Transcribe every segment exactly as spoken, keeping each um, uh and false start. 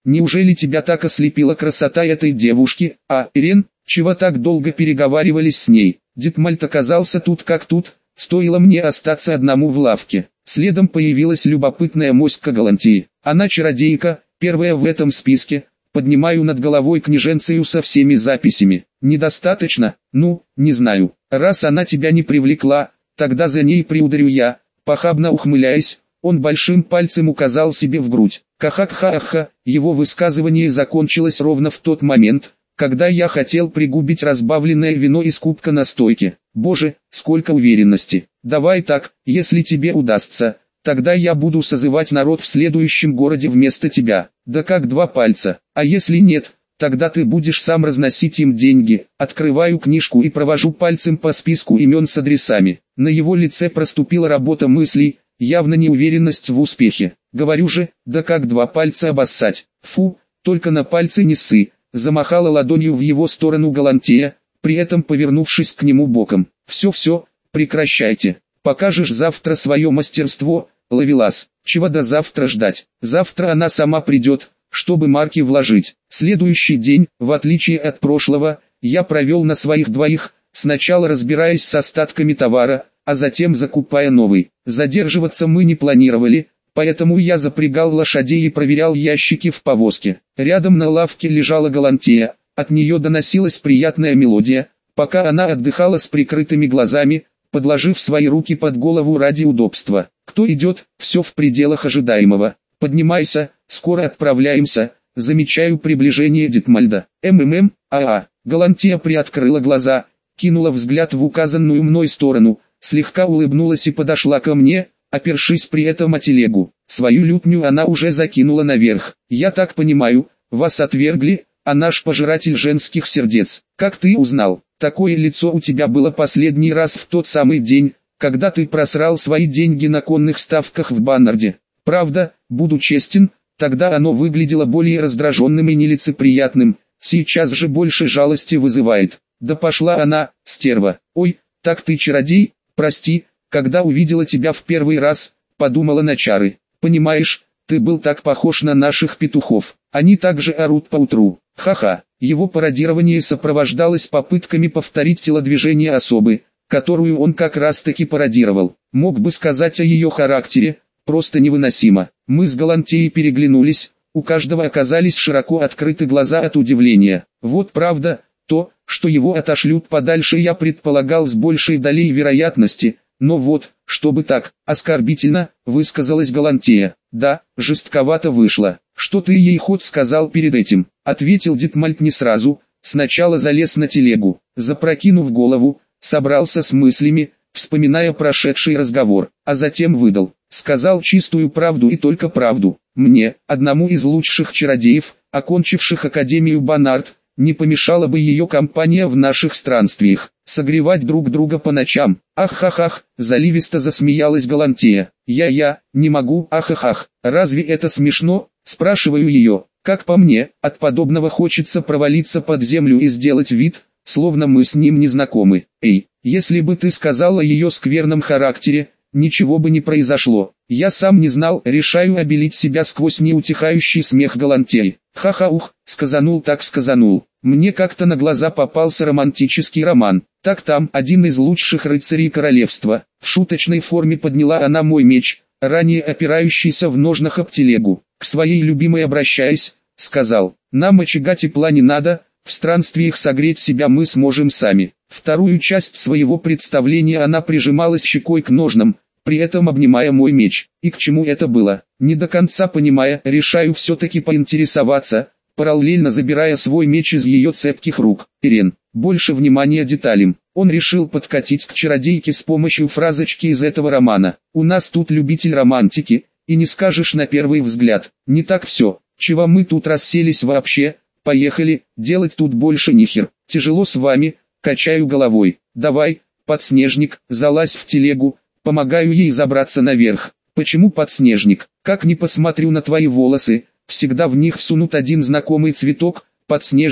неужели тебя так ослепила красота этой девушки, а, Ирен, чего так долго переговаривались с ней? Дитмальт оказался тут как тут, стоило мне остаться одному в лавке. Следом появилась любопытная моська Галантии. Она чародейка, первая в этом списке. Поднимаю над головой книженцию со всеми записями. Недостаточно? Ну, не знаю. Раз она тебя не привлекла, тогда за ней приударю я. Похабно ухмыляясь, он большим пальцем указал себе в грудь. Кахак-ха-ха, его высказывание закончилось ровно в тот момент, когда я хотел пригубить разбавленное вино из кубка на стойке. Боже, сколько уверенности. Давай так, если тебе удастся, тогда я буду созывать народ в следующем городе вместо тебя. Да как два пальца. А если нет, тогда ты будешь сам разносить им деньги. Открываю книжку и провожу пальцем по списку имен с адресами. На его лице проступила работа мыслей, явно неуверенность в успехе. Говорю же, да как два пальца обоссать. Фу, только на пальцы не ссы. Замахала ладонью в его сторону Галантия, при этом повернувшись к нему боком. Все-все, прекращайте. Покажешь завтра свое мастерство, Ловелас. Чего до завтра ждать? Завтра она сама придет, чтобы марки вложить. Следующий день, в отличие от прошлого, я провел на своих двоих, сначала разбираясь с остатками товара, а затем закупая новый. Задерживаться мы не планировали, поэтому я запрягал лошадей и проверял ящики в повозке. Рядом на лавке лежала Галантия, от нее доносилась приятная мелодия, пока она отдыхала с прикрытыми глазами, подложив свои руки под голову ради удобства. Кто идет, все в пределах ожидаемого. Поднимайся, скоро отправляемся, замечаю приближение Дитмальда. МММ, АА. Галантия приоткрыла глаза, кинула взгляд в указанную мной сторону, слегка улыбнулась и подошла ко мне, опершись при этом о телегу. Свою лютню она уже закинула наверх. Я так понимаю, вас отвергли, а наш пожиратель женских сердец. Как ты узнал? Такое лицо у тебя было последний раз в тот самый день, когда ты просрал свои деньги на конных ставках в Баннарде. Правда, буду честен, тогда оно выглядело более раздраженным и нелицеприятным, сейчас же больше жалости вызывает. Да пошла она, стерва. Ой, так ты чародей? Прости, когда увидела тебя в первый раз, подумала на чары. Понимаешь, ты был так похож на наших петухов. Они также орут поутру. Ха-ха. Его пародирование сопровождалось попытками повторить телодвижение особы, которую он как раз таки пародировал. Мог бы сказать о ее характере, просто невыносимо. Мы с Галантией переглянулись, у каждого оказались широко открыты глаза от удивления. Вот правда, то, что его отошлют подальше, я предполагал с большей долей вероятности, но вот, чтобы так, оскорбительно, высказалась Галантия. Да, жестковато вышло. Что ты ей хоть сказал перед этим? Ответил Дитмальт не сразу, сначала залез на телегу, запрокинув голову, собрался с мыслями, вспоминая прошедший разговор, а затем выдал. Сказал чистую правду и только правду. Мне, одному из лучших чародеев, окончивших Академию Баннард, не помешала бы ее компания в наших странствиях, согревать друг друга по ночам. Ах-ах-ах, заливисто засмеялась Галантия. Я-я, не могу, ах-ах-ах, разве это смешно? Спрашиваю ее. Как по мне, от подобного хочется провалиться под землю и сделать вид, словно мы с ним не знакомы. Эй, если бы ты сказала о ее скверном характере, ничего бы не произошло. Я сам не знал, решаю обелить себя сквозь неутихающий смех Галантии. Ха-ха-ух, сказанул так сказанул. Мне как-то на глаза попался романтический роман. Так там, один из лучших рыцарей королевства. В шуточной форме подняла она мой меч, ранее опирающийся в ножнах об телегу. К своей любимой обращаясь, сказал, нам очага тепла не надо, в странствиях согреть себя мы сможем сами. Вторую часть своего представления она прижималась щекой к ножнам, при этом обнимая мой меч. И к чему это было? Не до конца понимая, решаю все-таки поинтересоваться, параллельно забирая свой меч из ее цепких рук. Ирен, больше внимания деталям. Он решил подкатить к чародейке с помощью фразочки из этого романа. У нас тут любитель романтики, и не скажешь на первый взгляд. Не так все. Чего мы тут расселись вообще? Поехали, делать тут больше нихер. Тяжело с вами, качаю головой. Давай, подснежник, залазь в телегу, помогаю ей забраться наверх. Почему подснежник? Как ни посмотрю на твои волосы, всегда в них всунут один знакомый цветок, подснежник,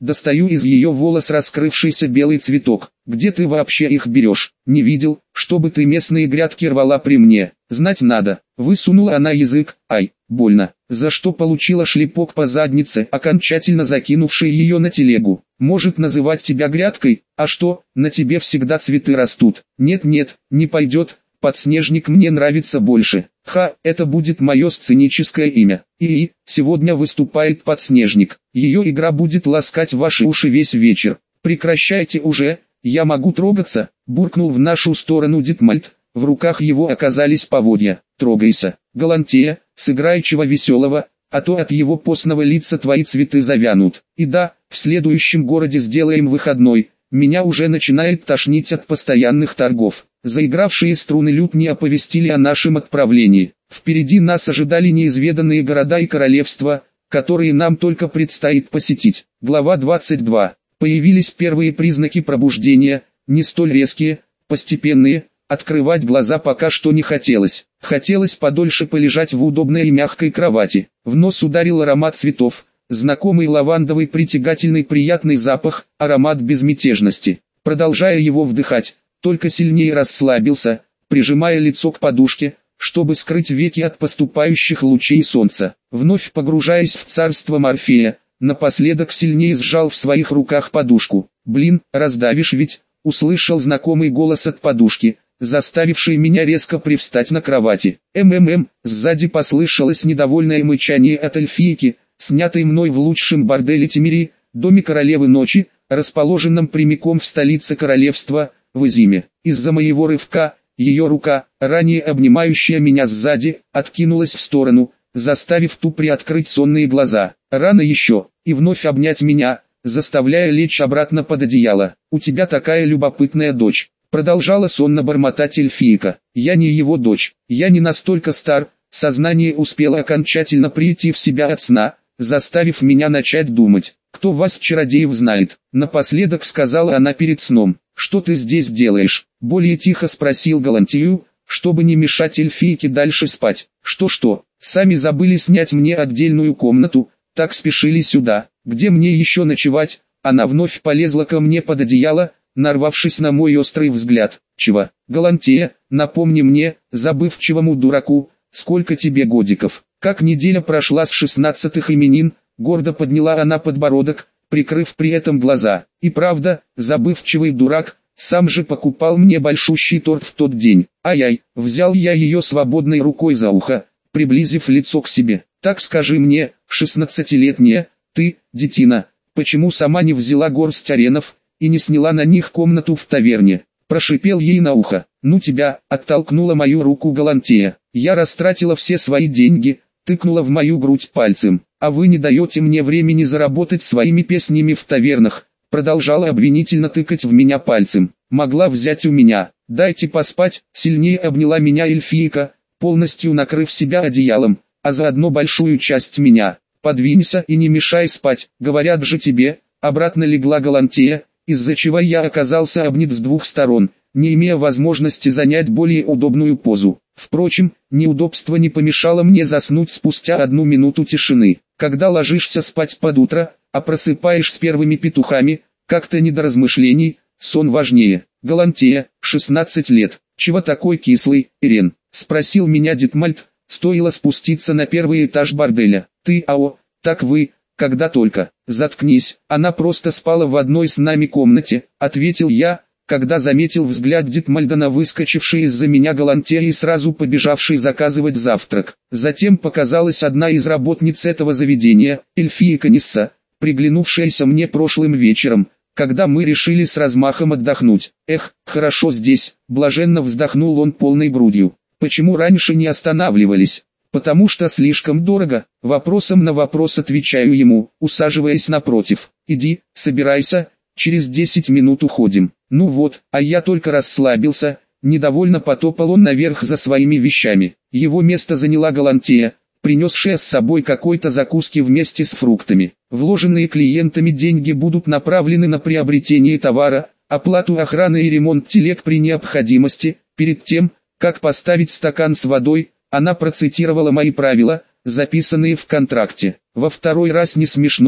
Достаю из ее волос раскрывшийся белый цветок. Где ты вообще их берешь? Не видел, чтобы ты местные грядки рвала при мне. Знать надо. Высунула она язык. Ай, больно. За что получила шлепок по заднице, окончательно закинувший ее на телегу. Может называть тебя грядкой? А что, на тебе всегда цветы растут? Нет-нет, не пойдет. Подснежник мне нравится больше. Ха, это будет мое сценическое имя. И, сегодня выступает Подснежник. Ее игра будет ласкать ваши уши весь вечер. Прекращайте уже, я могу трогаться, буркнул в нашу сторону Дитмальт. В руках его оказались поводья. Трогайся, Галантея, сыграй чего веселого, а то от его постного лица твои цветы завянут. И да, в следующем городе сделаем выходной. Меня уже начинает тошнить от постоянных торгов. Заигравшие струны лютни оповестили о нашем отправлении. Впереди нас ожидали неизведанные города и королевства, которые нам только предстоит посетить. Глава двадцать два. Появились первые признаки пробуждения, не столь резкие, постепенные. Открывать глаза пока что не хотелось. Хотелось подольше полежать в удобной и мягкой кровати. В нос ударил аромат цветов. Знакомый лавандовый притягательный приятный запах, аромат безмятежности. Продолжая его вдыхать, только сильнее расслабился, прижимая лицо к подушке, чтобы скрыть веки от поступающих лучей солнца. Вновь погружаясь в царство Морфея, напоследок сильнее сжал в своих руках подушку. «Блин, раздавишь ведь», — услышал знакомый голос от подушки, заставивший меня резко привстать на кровати. «МММ», сзади послышалось недовольное мычание от эльфийки, снятой мной в лучшем борделе Тимирии, доме королевы ночи, расположенном прямиком в столице королевства, в Изиме. Из-за моего рывка, ее рука, ранее обнимающая меня сзади, откинулась в сторону, заставив ту приоткрыть сонные глаза. Рано еще, и вновь обнять меня, заставляя лечь обратно под одеяло. «У тебя такая любопытная дочь», продолжала сонно бормотать эльфийка. «Я не его дочь, я не настолько стар». Сознание успело окончательно прийти в себя от сна, заставив меня начать думать, кто вас, чародеев, знает. Напоследок сказала она перед сном. «Что ты здесь делаешь?» Более тихо спросил Галантею, чтобы не мешать эльфийке дальше спать. «Что-что, сами забыли снять мне отдельную комнату, так спешили сюда, где мне еще ночевать?» Она вновь полезла ко мне под одеяло, нарвавшись на мой острый взгляд. «Чего, Галантея, напомни мне, забывчивому дураку, сколько тебе годиков?» «Как неделя прошла с шестнадцатых именин», гордо подняла она подбородок, прикрыв при этом глаза. «И правда, забывчивый дурак, сам же покупал мне большущий торт в тот день. Ай-яй», взял я ее свободной рукой за ухо, приблизив лицо к себе. «Так скажи мне, шестнадцатилетняя, ты, детина, почему сама не взяла горсть аренов и не сняла на них комнату в таверне?» Прошипел ей на ухо. «Ну тебя», оттолкнула мою руку Галантея. «Я растратила все свои деньги», тыкнула в мою грудь пальцем. «А вы не даете мне времени заработать своими песнями в тавернах», продолжала обвинительно тыкать в меня пальцем. «Могла взять у меня. Дайте поспать», сильнее обняла меня эльфийка, полностью накрыв себя одеялом, а заодно большую часть меня. «Подвинься и не мешай спать, говорят же тебе», обратно легла Галантея, из-за чего я оказался обнят с двух сторон, не имея возможности занять более удобную позу. Впрочем, неудобство не помешало мне заснуть спустя одну минуту тишины. Когда ложишься спать под утро, а просыпаешь с первыми петухами, как-то не до размышлений, сон важнее. «Галантея, шестнадцать лет, чего такой кислый, Ирен?» спросил меня Дитмальт, стоило спуститься на первый этаж борделя. «Ты, ао, так вы, когда только». «Заткнись, она просто спала в одной с нами комнате», ответил я, когда заметил взгляд Дитмальда на выскочивший из-за меня Галантея и сразу побежавший заказывать завтрак. Затем показалась одна из работниц этого заведения, эльфийка Нисса, приглянувшаяся мне прошлым вечером, когда мы решили с размахом отдохнуть. «Эх, хорошо здесь», блаженно вздохнул он полной грудью. «Почему раньше не останавливались?» «Потому что слишком дорого», вопросом на вопрос отвечаю ему, усаживаясь напротив. «Иди, собирайся, через десять минут уходим». «Ну вот, а я только расслабился», недовольно потопал он наверх за своими вещами. Его место заняла Галантея, принесшая с собой какой-то закуски вместе с фруктами. Вложенные клиентами деньги будут направлены на приобретение товара, оплату охраны и ремонт телег при необходимости. Перед тем, как поставить стакан с водой, она процитировала мои правила, записанные в контракте. «Во второй раз не смешно,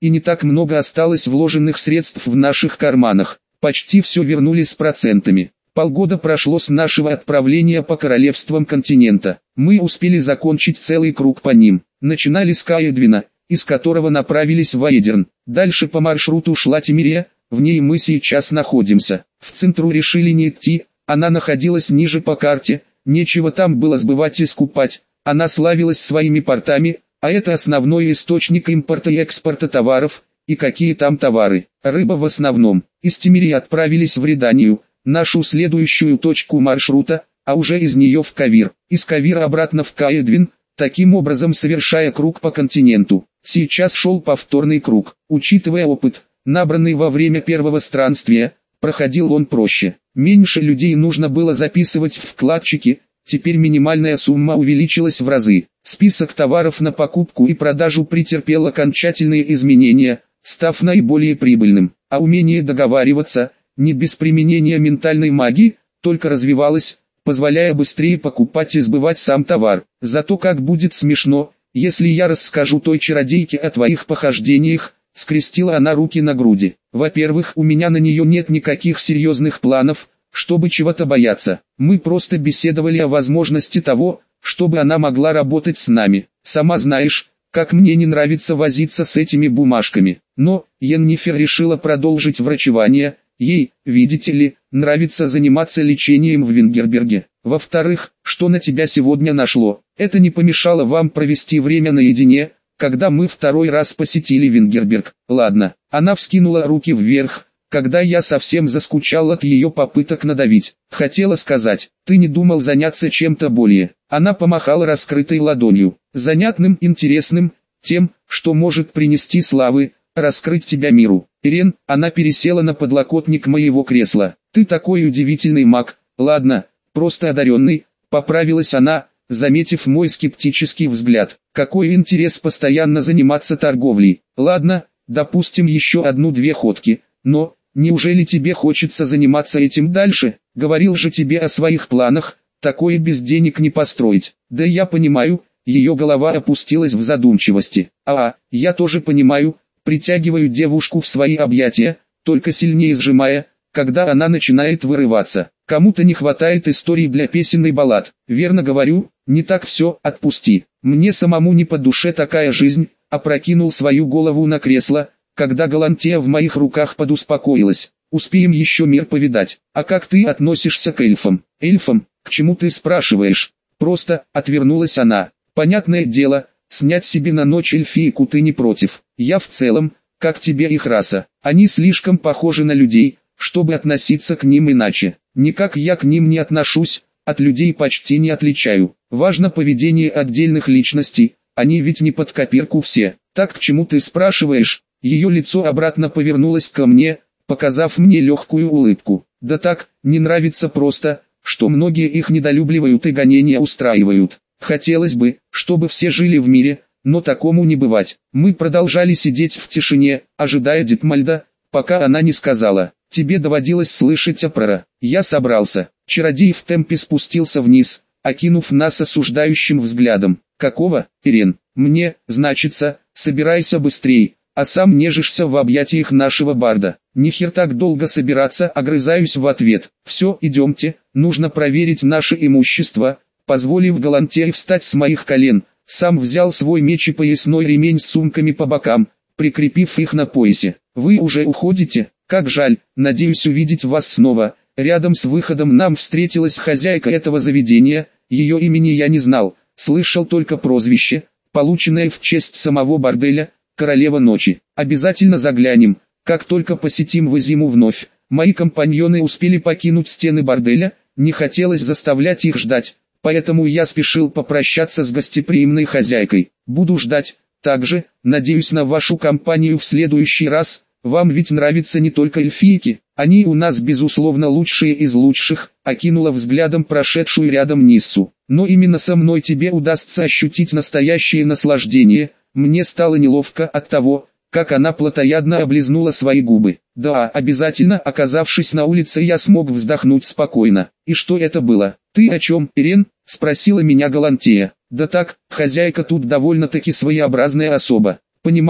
и не так много осталось вложенных средств в наших карманах. Почти все вернули с процентами. Полгода прошло с нашего отправления по королевствам континента. Мы успели закончить целый круг по ним. Начинали с Каэдвина, из которого направились в Аэдерн. Дальше по маршруту шла Тимирия, в ней мы сейчас находимся. В Центру решили не идти, она находилась ниже по карте, нечего там было сбывать и скупать. Она славилась своими портами, а это основной источник импорта и экспорта товаров, и какие там товары. Рыба в основном. Из Тимирии отправились в Реданию, нашу следующую точку маршрута, а уже из нее в Кавир. Из Кавира обратно в Каэдвин, таким образом совершая круг по континенту. Сейчас шел повторный круг. Учитывая опыт, набранный во время первого странствия, проходил он проще. Меньше людей нужно было записывать в вкладчики, теперь минимальная сумма увеличилась в разы. Список товаров на покупку и продажу претерпел окончательные изменения, став наиболее прибыльным. А умение договариваться, не без применения ментальной магии, только развивалось, позволяя быстрее покупать и сбывать сам товар. Зато как будет смешно, если я расскажу той чародейке о твоих похождениях, скрестила она руки на груди. Во-первых, у меня на нее нет никаких серьезных планов, чтобы чего-то бояться. Мы просто беседовали о возможности того, чтобы она могла работать с нами. Сама знаешь, как мне не нравится возиться с этими бумажками. Но, Йеннифер решила продолжить врачевание. Ей, видите ли, нравится заниматься лечением в Вингерберге. Во-вторых, что на тебя сегодня нашло? Это не помешало вам провести время наедине, когда мы второй раз посетили Вингерберг. Ладно, она вскинула руки вверх, когда я совсем заскучал от ее попыток надавить. Хотела сказать, ты не думал заняться чем-то более. Она помахала раскрытой ладонью. Занятным, интересным, тем, что может принести славы, раскрыть тебя миру. Ирен, она пересела на подлокотник моего кресла. Ты такой удивительный маг. Ладно, просто одаренный, поправилась она, заметив мой скептический взгляд. Какой интерес постоянно заниматься торговлей. Ладно, допустим еще одну-две ходки, но, неужели тебе хочется заниматься этим дальше? Говорил же тебе о своих планах, такое без денег не построить. Да я понимаю, ее голова опустилась в задумчивости. А, я тоже понимаю, притягиваю девушку в свои объятия, только сильнее сжимая, когда она начинает вырываться. Кому-то не хватает историй для песен и баллад. Верно говорю, не так все, отпусти. Мне самому не по душе такая жизнь, опрокинул свою голову на кресло, когда Галантия в моих руках подуспокоилась. Успеем еще мир повидать. А как ты относишься к эльфам? Эльфам? К чему ты спрашиваешь? Просто, отвернулась она. Понятное дело, снять себе на ночь эльфийку ты не против. Я в целом, как тебе их раса. Они слишком похожи на людей, чтобы относиться к ним иначе. Никак я к ним не отношусь, от людей почти не отличаю. Важно поведение отдельных личностей, они ведь не под копирку все. Так к чему ты спрашиваешь? Ее лицо обратно повернулось ко мне, показав мне легкую улыбку. Да так, не нравится просто, что многие их недолюбливают и гонения устраивают. Хотелось бы, чтобы все жили в мире, но такому не бывать. Мы продолжали сидеть в тишине, ожидая Дитмальда, пока она не сказала. Тебе доводилось слышать о Прора. Я собрался. Чародей в темпе спустился вниз, окинув нас осуждающим взглядом. Какого, Ирен? Мне, значится, собирайся быстрей, а сам нежишься в объятиях нашего барда. Нихер так долго собираться, огрызаюсь в ответ. Все, идемте, нужно проверить наше имущество. Позволив Галантии встать с моих колен, сам взял свой меч и поясной ремень с сумками по бокам, прикрепив их на поясе. Вы уже уходите? Как жаль, надеюсь увидеть вас снова. Рядом с выходом нам встретилась хозяйка этого заведения, ее имени я не знал, слышал только прозвище, полученное в честь самого борделя, королева ночи. Обязательно заглянем, как только посетим Вазиму вновь. Мои компаньоны успели покинуть стены борделя, не хотелось заставлять их ждать, поэтому я спешил попрощаться с гостеприимной хозяйкой. Буду ждать, также, надеюсь на вашу компанию в следующий раз. Вам ведь нравятся не только эльфийки, они у нас безусловно лучшие из лучших, окинула взглядом прошедшую рядом Ниссу. Но именно со мной тебе удастся ощутить настоящее наслаждение. Мне стало неловко от того, как она плотоядно облизнула свои губы. Да, обязательно, оказавшись на улице, я смог вздохнуть спокойно. И что это было? Ты о чем, Ирен? Спросила меня Галантия. Да так, хозяйка тут довольно-таки своеобразная особа. Понимаю,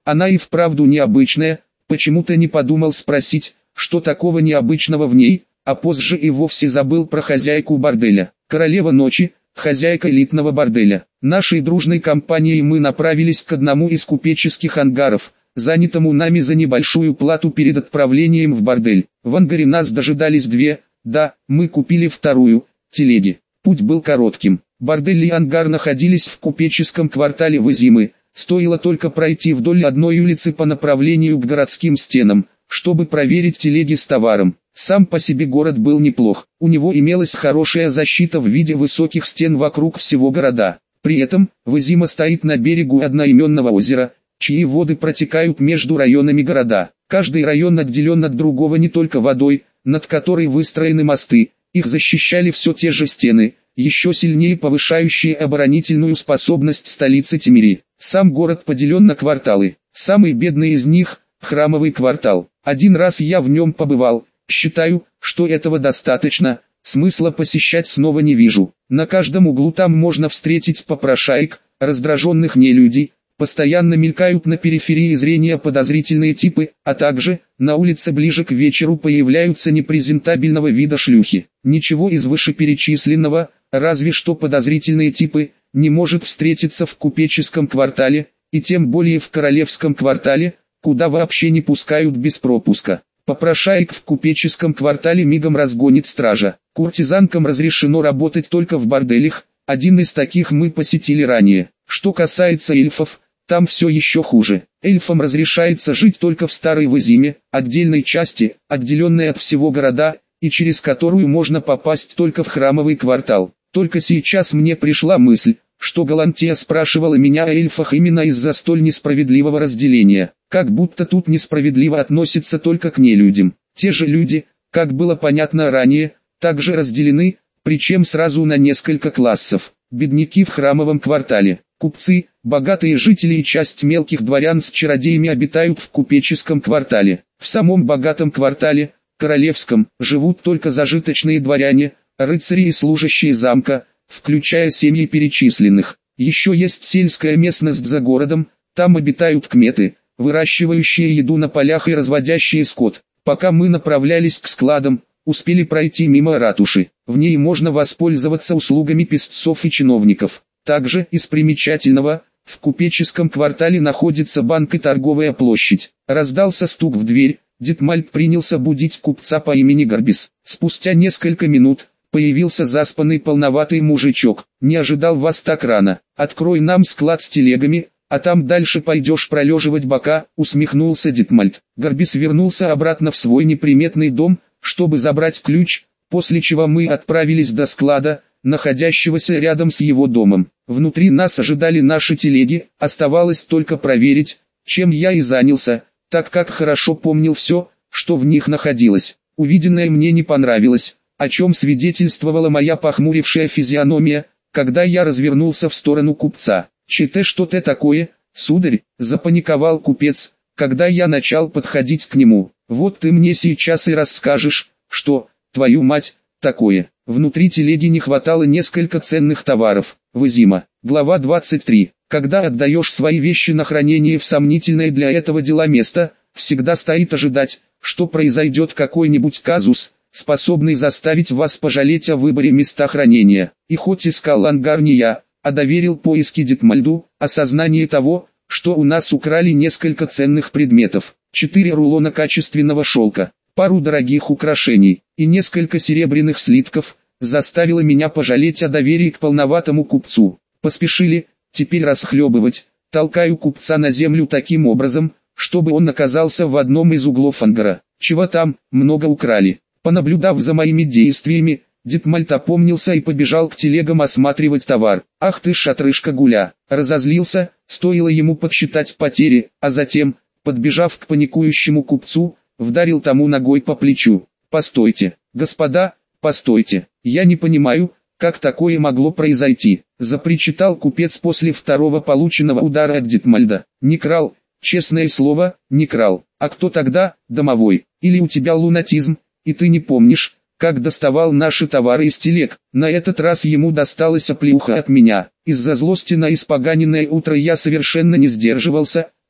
Она и вправду необычная, почему-то не подумал спросить, что такого необычного в ней, а позже и вовсе забыл про хозяйку борделя. Королева ночи, хозяйка элитного борделя. Нашей дружной компанией мы направились к одному из купеческих ангаров, занятому нами за небольшую плату перед отправлением в бордель. В ангаре нас дожидались две, да, мы купили вторую, телеги. Путь был коротким. Бордель и ангар находились в купеческом квартале Вазимы. Стоило только пройти вдоль одной улицы по направлению к городским стенам, чтобы проверить телеги с товаром. Сам по себе город был неплох. У него имелась хорошая защита в виде высоких стен вокруг всего города. При этом, Вазима стоит на берегу одноименного озера, чьи воды протекают между районами города. Каждый район отделен от другого не только водой, над которой выстроены мосты, их защищали все те же стены, еще сильнее повышающие оборонительную способность столицы Тимири. Сам город поделен на кварталы. Самый бедный из них – Храмовый квартал. Один раз я в нем побывал, считаю, что этого достаточно, смысла посещать снова не вижу. На каждом углу там можно встретить попрошаек, раздраженных нелюдей, постоянно мелькают на периферии зрения подозрительные типы, а также, на улице ближе к вечеру появляются непрезентабельного вида шлюхи. Ничего из вышеперечисленного, разве что подозрительные типы, не может встретиться в купеческом квартале, и тем более в королевском квартале, куда вообще не пускают без пропуска. Попрошаек в купеческом квартале мигом разгонит стража. Куртизанкам разрешено работать только в борделях, один из таких мы посетили ранее. Что касается эльфов, там все еще хуже. Эльфам разрешается жить только в Старой Вазиме, отдельной части, отделенной от всего города, и через которую можно попасть только в Храмовый квартал. Только сейчас мне пришла мысль, что Галантия спрашивала меня о эльфах именно из-за столь несправедливого разделения. Как будто тут несправедливо относятся только к нелюдям. Те же люди, как было понятно ранее, также разделены, причем сразу на несколько классов. Бедняки в Храмовом квартале, купцы, богатые жители и часть мелких дворян с чародеями обитают в купеческом квартале. В самом богатом квартале, королевском, живут только зажиточные дворяне, рыцари и служащие замка, включая семьи перечисленных. Еще есть сельская местность за городом, там обитают кметы, выращивающие еду на полях и разводящие скот. Пока мы направлялись к складам, успели пройти мимо ратуши. В ней можно воспользоваться услугами песцов и чиновников. Также, из примечательного, в купеческом квартале находится банк и торговая площадь. Раздался стук в дверь, Дитмальд принялся будить купца по имени Горбис. Спустя несколько минут, появился заспанный полноватый мужичок. «Не ожидал вас так рано. Открой нам склад с телегами, а там дальше пойдешь пролеживать бока», — усмехнулся Дитмальд. Горбис вернулся обратно в свой неприметный дом, чтобы забрать ключ, после чего мы отправились до склада, находящегося рядом с его домом. Внутри нас ожидали наши телеги, оставалось только проверить, чем я и занялся, так как хорошо помнил все, что в них находилось. Увиденное мне не понравилось, о чем свидетельствовала моя похмурившая физиономия, когда я развернулся в сторону купца. «Че-те что-то такое, сударь?» – запаниковал купец, когда я начал подходить к нему. «Вот ты мне сейчас и расскажешь, что, твою мать, такое». Внутри телеги не хватало несколько ценных товаров. Вазима. Глава двадцать три. Когда отдаешь свои вещи на хранение в сомнительное для этого дела место, всегда стоит ожидать, что произойдет какой-нибудь казус, способный заставить вас пожалеть о выборе места хранения. И хоть искал ангар не я, а доверил поиски Дитмальду, осознание того, что у нас украли несколько ценных предметов, четыре рулона качественного шелка, пару дорогих украшений и несколько серебряных слитков, заставило меня пожалеть о доверии к полноватому купцу. Поспешили, теперь расхлебывать, толкаю купца на землю таким образом, чтобы он оказался в одном из углов ангара. Чего там, много украли. Понаблюдав за моими действиями, Дитмальд опомнился и побежал к телегам осматривать товар. «Ах ты шатрышка Гуля!» Разозлился, стоило ему подсчитать потери, а затем, подбежав к паникующему купцу, вдарил тому ногой по плечу. «Постойте, господа, постойте, я не понимаю, как такое могло произойти», запричитал купец после второго полученного удара от Дитмальда. «Не крал, честное слово, не крал. А кто тогда, домовой? Или у тебя лунатизм, и ты не помнишь, как доставал наши товары из телег?» На этот раз ему досталась оплеуха от меня. Из-за злости на испоганенное утро я совершенно не сдерживался,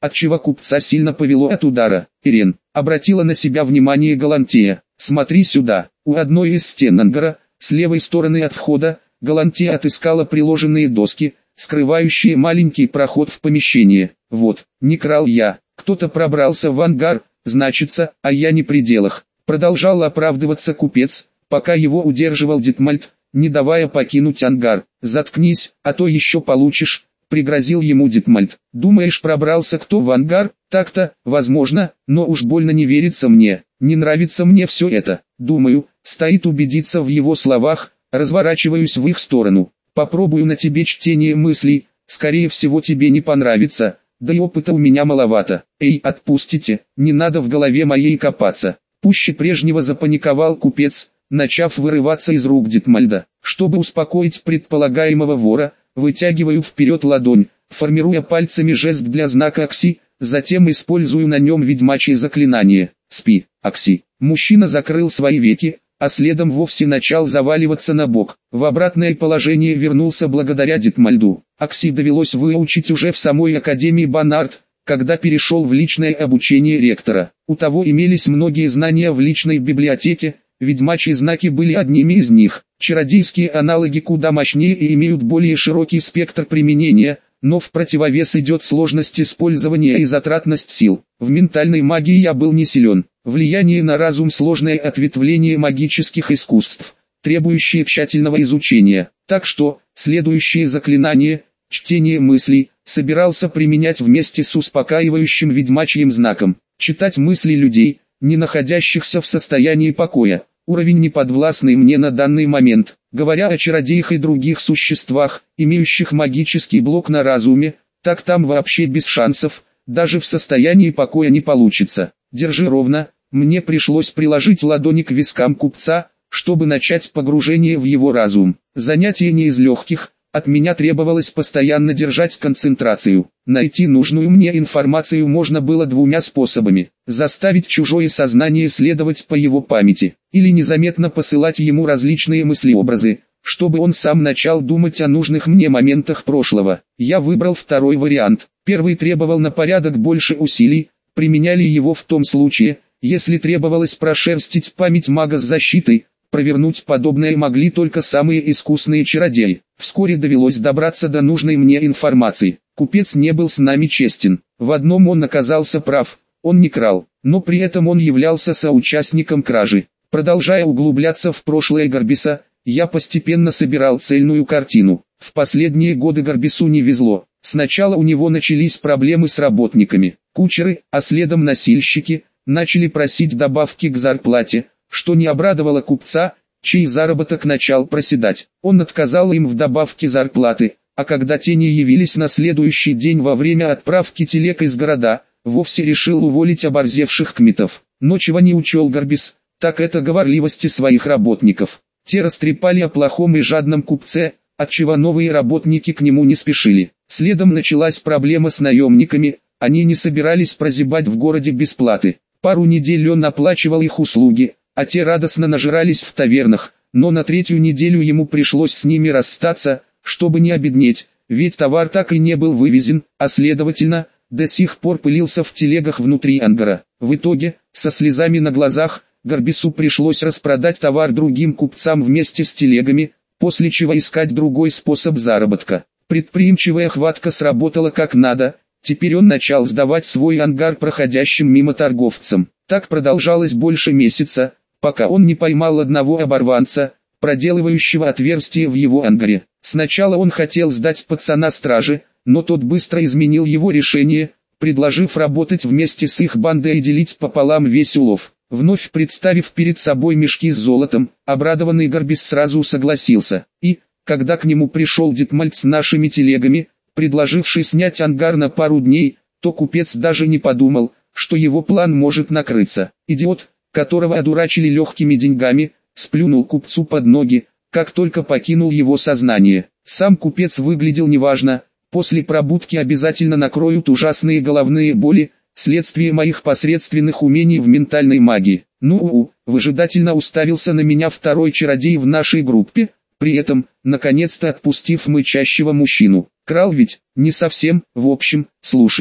отчего купца сильно повело от удара. Ирен обратила на себя внимание Галантея. «Смотри сюда». У одной из стен ангара, с левой стороны от входа, Галантея отыскала приложенные доски, скрывающие маленький проход в помещение. «Вот, не крал я, кто-то пробрался в ангар, значится, а я не при делах», продолжал оправдываться купец, пока его удерживал Дитмальд, не давая покинуть ангар. «Заткнись, а то еще получишь», пригрозил ему Дитмальд. «Думаешь, пробрался кто в ангар? Так-то, возможно, но уж больно не верится мне, не нравится мне все это. Думаю, стоит убедиться в его словах, разворачиваюсь в их сторону. Попробую на тебе чтение мыслей, скорее всего тебе не понравится, да и опыта у меня маловато. Эй, отпустите, не надо в голове моей копаться». Пуще прежнего запаниковал купец, начав вырываться из рук Дитмальда. Чтобы успокоить предполагаемого вора, вытягиваю вперед ладонь, формируя пальцами жест для знака Акси, затем использую на нем ведьмачье заклинание. «Спи, Акси». Мужчина закрыл свои веки, а следом вовсе начал заваливаться на бок. В обратное положение вернулся благодаря Дитмальду. Акси довелось выучить уже в самой Академии Банард, когда перешел в личное обучение ректора. У того имелись многие знания в личной библиотеке, ведьмачьи знаки были одними из них. Чародейские аналоги куда мощнее и имеют более широкий спектр применения, но в противовес идет сложность использования и затратность сил. В ментальной магии я был не силен. Влияние на разум – сложное ответвление магических искусств, требующее тщательного изучения. Так что, следующее заклинание, чтение мыслей, собирался применять вместе с успокаивающим ведьмачьим знаком. Читать мысли людей, не находящихся в состоянии покоя. Уровень неподвластный мне на данный момент. Говоря о чародеях и других существах, имеющих магический блок на разуме, так там вообще без шансов, даже в состоянии покоя не получится. Держи ровно. Мне пришлось приложить ладони к вискам купца, чтобы начать погружение в его разум. Занятие не из легких, от меня требовалось постоянно держать концентрацию. Найти нужную мне информацию можно было двумя способами: заставить чужое сознание следовать по его памяти, или незаметно посылать ему различные мыслеобразы, чтобы он сам начал думать о нужных мне моментах прошлого. Я выбрал второй вариант. Первый требовал на порядок больше усилий, применяли его в том случае, если требовалось прошерстить память мага с защитой. Провернуть подобное могли только самые искусные чародеи. Вскоре довелось добраться до нужной мне информации. Купец не был с нами честен. В одном он оказался прав, он не крал, но при этом он являлся соучастником кражи. Продолжая углубляться в прошлое Горбиса, я постепенно собирал цельную картину. В последние годы Горбису не везло. Сначала у него начались проблемы с работниками. Кучеры, а следом носильщики, начали просить добавки к зарплате, что не обрадовало купца, чей заработок начал проседать. Он отказал им в добавке зарплаты, а когда те не явились на следующий день во время отправки телег из города, вовсе решил уволить оборзевших кметов. Но чего не учел Горбис, так это говорливости своих работников. Те растрепали о плохом и жадном купце, отчего новые работники к нему не спешили. Следом началась проблема с наемниками, они не собирались прозябать в городе без платы. Пару недель он оплачивал их услуги, а те радостно нажирались в тавернах, но на третью неделю ему пришлось с ними расстаться, чтобы не обеднеть, ведь товар так и не был вывезен, а следовательно, до сих пор пылился в телегах внутри ангара. В итоге, со слезами на глазах, Горбису пришлось распродать товар другим купцам вместе с телегами, после чего искать другой способ заработка. Предприимчивая хватка сработала как надо, теперь он начал сдавать свой ангар проходящим мимо торговцам. Так продолжалось больше месяца, пока он не поймал одного оборванца, проделывающего отверстие в его ангаре. Сначала он хотел сдать пацана страже, но тот быстро изменил его решение, предложив работать вместе с их бандой и делить пополам весь улов. Вновь представив перед собой мешки с золотом, обрадованный Горбис сразу согласился. И, когда к нему пришел Дитмальд с нашими телегами, предложивший снять ангар на пару дней, то купец даже не подумал, что его план может накрыться. Идиот, которого одурачили легкими деньгами, сплюнул купцу под ноги, как только покинул его сознание. Сам купец выглядел неважно, после пробудки обязательно накроют ужасные головные боли, следствие моих посредственных умений в ментальной магии. Ну-у, выжидательно уставился на меня второй чародей в нашей группе, при этом, наконец-то отпустив мычащего мужчину. Крал ведь, не совсем, в общем, слушайте.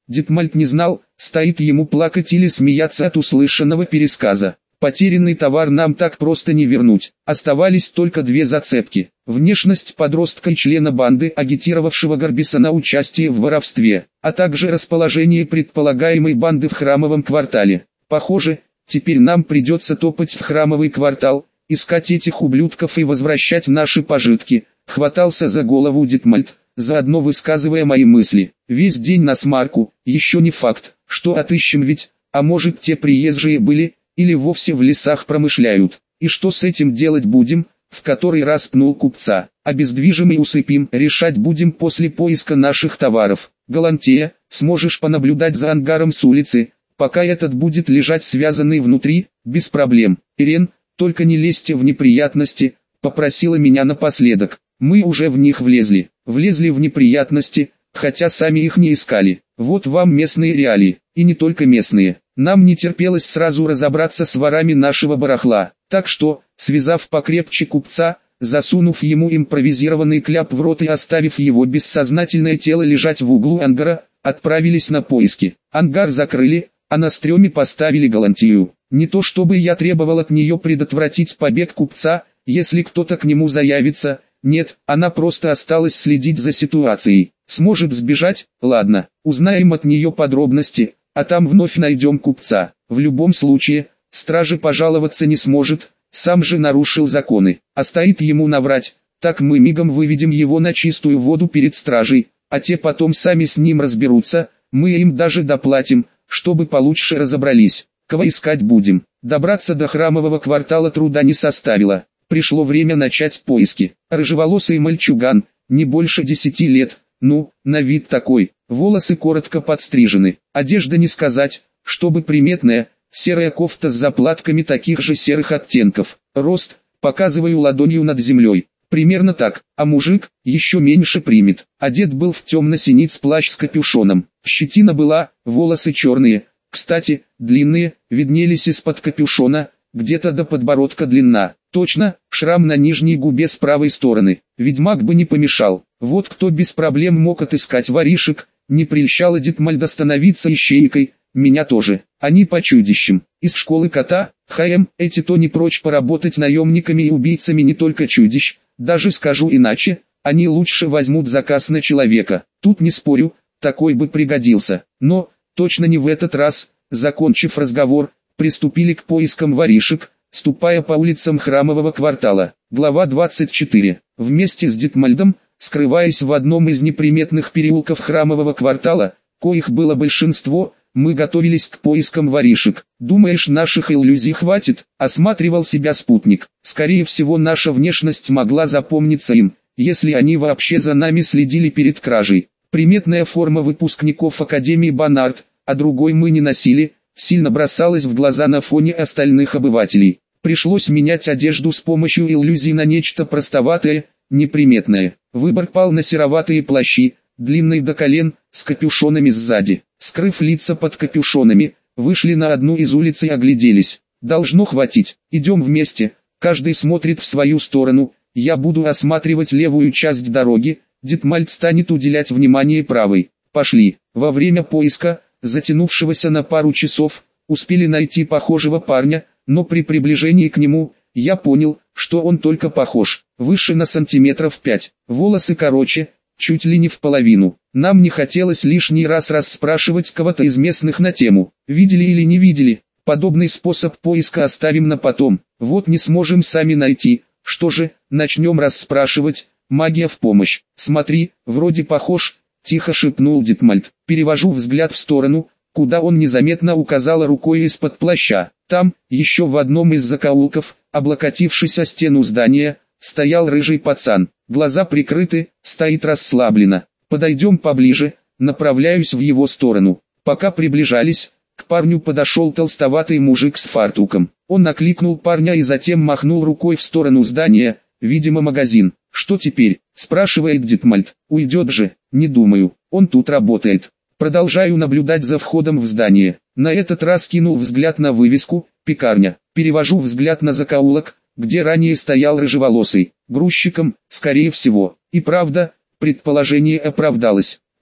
Дитмальт не знал, стоит ему плакать или смеяться от услышанного пересказа. Потерянный товар нам так просто не вернуть. Оставались только две зацепки. Внешность подростка и члена банды, агитировавшего Гарбиса на участие в воровстве, а также расположение предполагаемой банды в храмовом квартале. Похоже, теперь нам придется топать в храмовый квартал, искать этих ублюдков и возвращать наши пожитки. Хватался за голову Дитмальт, заодно высказывая мои мысли. Весь день на смарку, еще не факт, что отыщем ведь, а может те приезжие были, или вовсе в лесах промышляют. И что с этим делать будем? В который раз пнул купца. Обездвижимый усыпим, решать будем после поиска наших товаров. Галантея, сможешь понаблюдать за ангаром с улицы, пока этот будет лежать связанный внутри, без проблем. Ирен, только не лезьте в неприятности, попросила меня напоследок. Мы уже в них влезли, влезли в неприятности, хотя сами их не искали. Вот вам местные реалии, и не только местные. Нам не терпелось сразу разобраться с ворами нашего барахла, так что, связав покрепче купца, засунув ему импровизированный кляп в рот и оставив его бессознательное тело лежать в углу ангара, отправились на поиски. Ангар закрыли, а на стреме поставили Галантию. Не то чтобы я требовал от нее предотвратить побег купца, если кто-то к нему заявится. Нет, она просто осталась следить за ситуацией. Сможет сбежать? Ладно, узнаем от нее подробности, а там вновь найдем купца. В любом случае, стражи пожаловаться не сможет, сам же нарушил законы. А стоит ему наврать, так мы мигом выведем его на чистую воду перед стражей, а те потом сами с ним разберутся, мы им даже доплатим, чтобы получше разобрались. Кого искать будем? Добраться до храмового квартала труда не составило. Пришло время начать поиски. Рыжеволосый мальчуган, не больше десяти лет, ну, на вид такой, волосы коротко подстрижены, одежда не сказать, чтобы приметная, серая кофта с заплатками таких же серых оттенков, рост, показываю ладонью над землей, примерно так, а мужик, еще меньше примет, одет был в темно-синиц плащ с капюшоном, щетина была, волосы черные, кстати, длинные, виднелись из-под капюшона, где-то до подбородка длина. Точно, шрам на нижней губе с правой стороны. Ведьмак бы не помешал. Вот кто без проблем мог отыскать воришек. Не прельщало Дитмальда становиться ищейкой. Меня тоже. Они по чудищам. Из школы кота, ХМ, эти то не прочь поработать наемниками и убийцами не только чудищ. Даже скажу иначе, они лучше возьмут заказ на человека. Тут не спорю, такой бы пригодился. Но, точно не в этот раз. Закончив разговор, приступили к поискам воришек, ступая по улицам храмового квартала. Глава двадцать четыре. Вместе с Дитмальдом, скрываясь в одном из неприметных переулков храмового квартала, коих было большинство, мы готовились к поискам воришек. Думаешь, наших иллюзий хватит? Осматривал себя спутник. Скорее всего, наша внешность могла запомниться им, если они вообще за нами следили перед кражей. Приметная форма выпускников Академии Бонард, а другой мы не носили, сильно бросалась в глаза на фоне остальных обывателей. Пришлось менять одежду с помощью иллюзий на нечто простоватое, неприметное. Выбор пал на сероватые плащи, длинные до колен, с капюшонами сзади. Скрыв лица под капюшонами, вышли на одну из улиц и огляделись. Должно хватить. Идем вместе. Каждый смотрит в свою сторону. Я буду осматривать левую часть дороги, Дитмальд станет уделять внимание правой. Пошли. Во время поиска, затянувшегося на пару часов, успели найти похожего парня, но при приближении к нему, я понял, что он только похож, выше на сантиметров пять, волосы короче, чуть ли не в половину. Нам не хотелось лишний раз расспрашивать кого-то из местных на тему, видели или не видели, подобный способ поиска оставим на потом, вот не сможем сами найти, что же, начнем расспрашивать, магия в помощь, смотри, вроде похож, тихо шепнул Дитмальд. Перевожу взгляд в сторону, куда он незаметно указал рукой из-под плаща. Там, еще в одном из закоулков, облокотившись о стену здания, стоял рыжий пацан. Глаза прикрыты, стоит расслабленно. Подойдем поближе, направляюсь в его сторону. Пока приближались, к парню подошел толстоватый мужик с фартуком. Он накликнул парня и затем махнул рукой в сторону здания, видимо магазин. «Что теперь?» – спрашивает Дитмальд. «Уйдет же?» «Не думаю, он тут работает». Продолжаю наблюдать за входом в здание. На этот раз кинул взгляд на вывеску «Пекарня». Перевожу взгляд на закоулок, где ранее стоял рыжеволосый. Грузчиком, скорее всего. И правда, предположение оправдалось.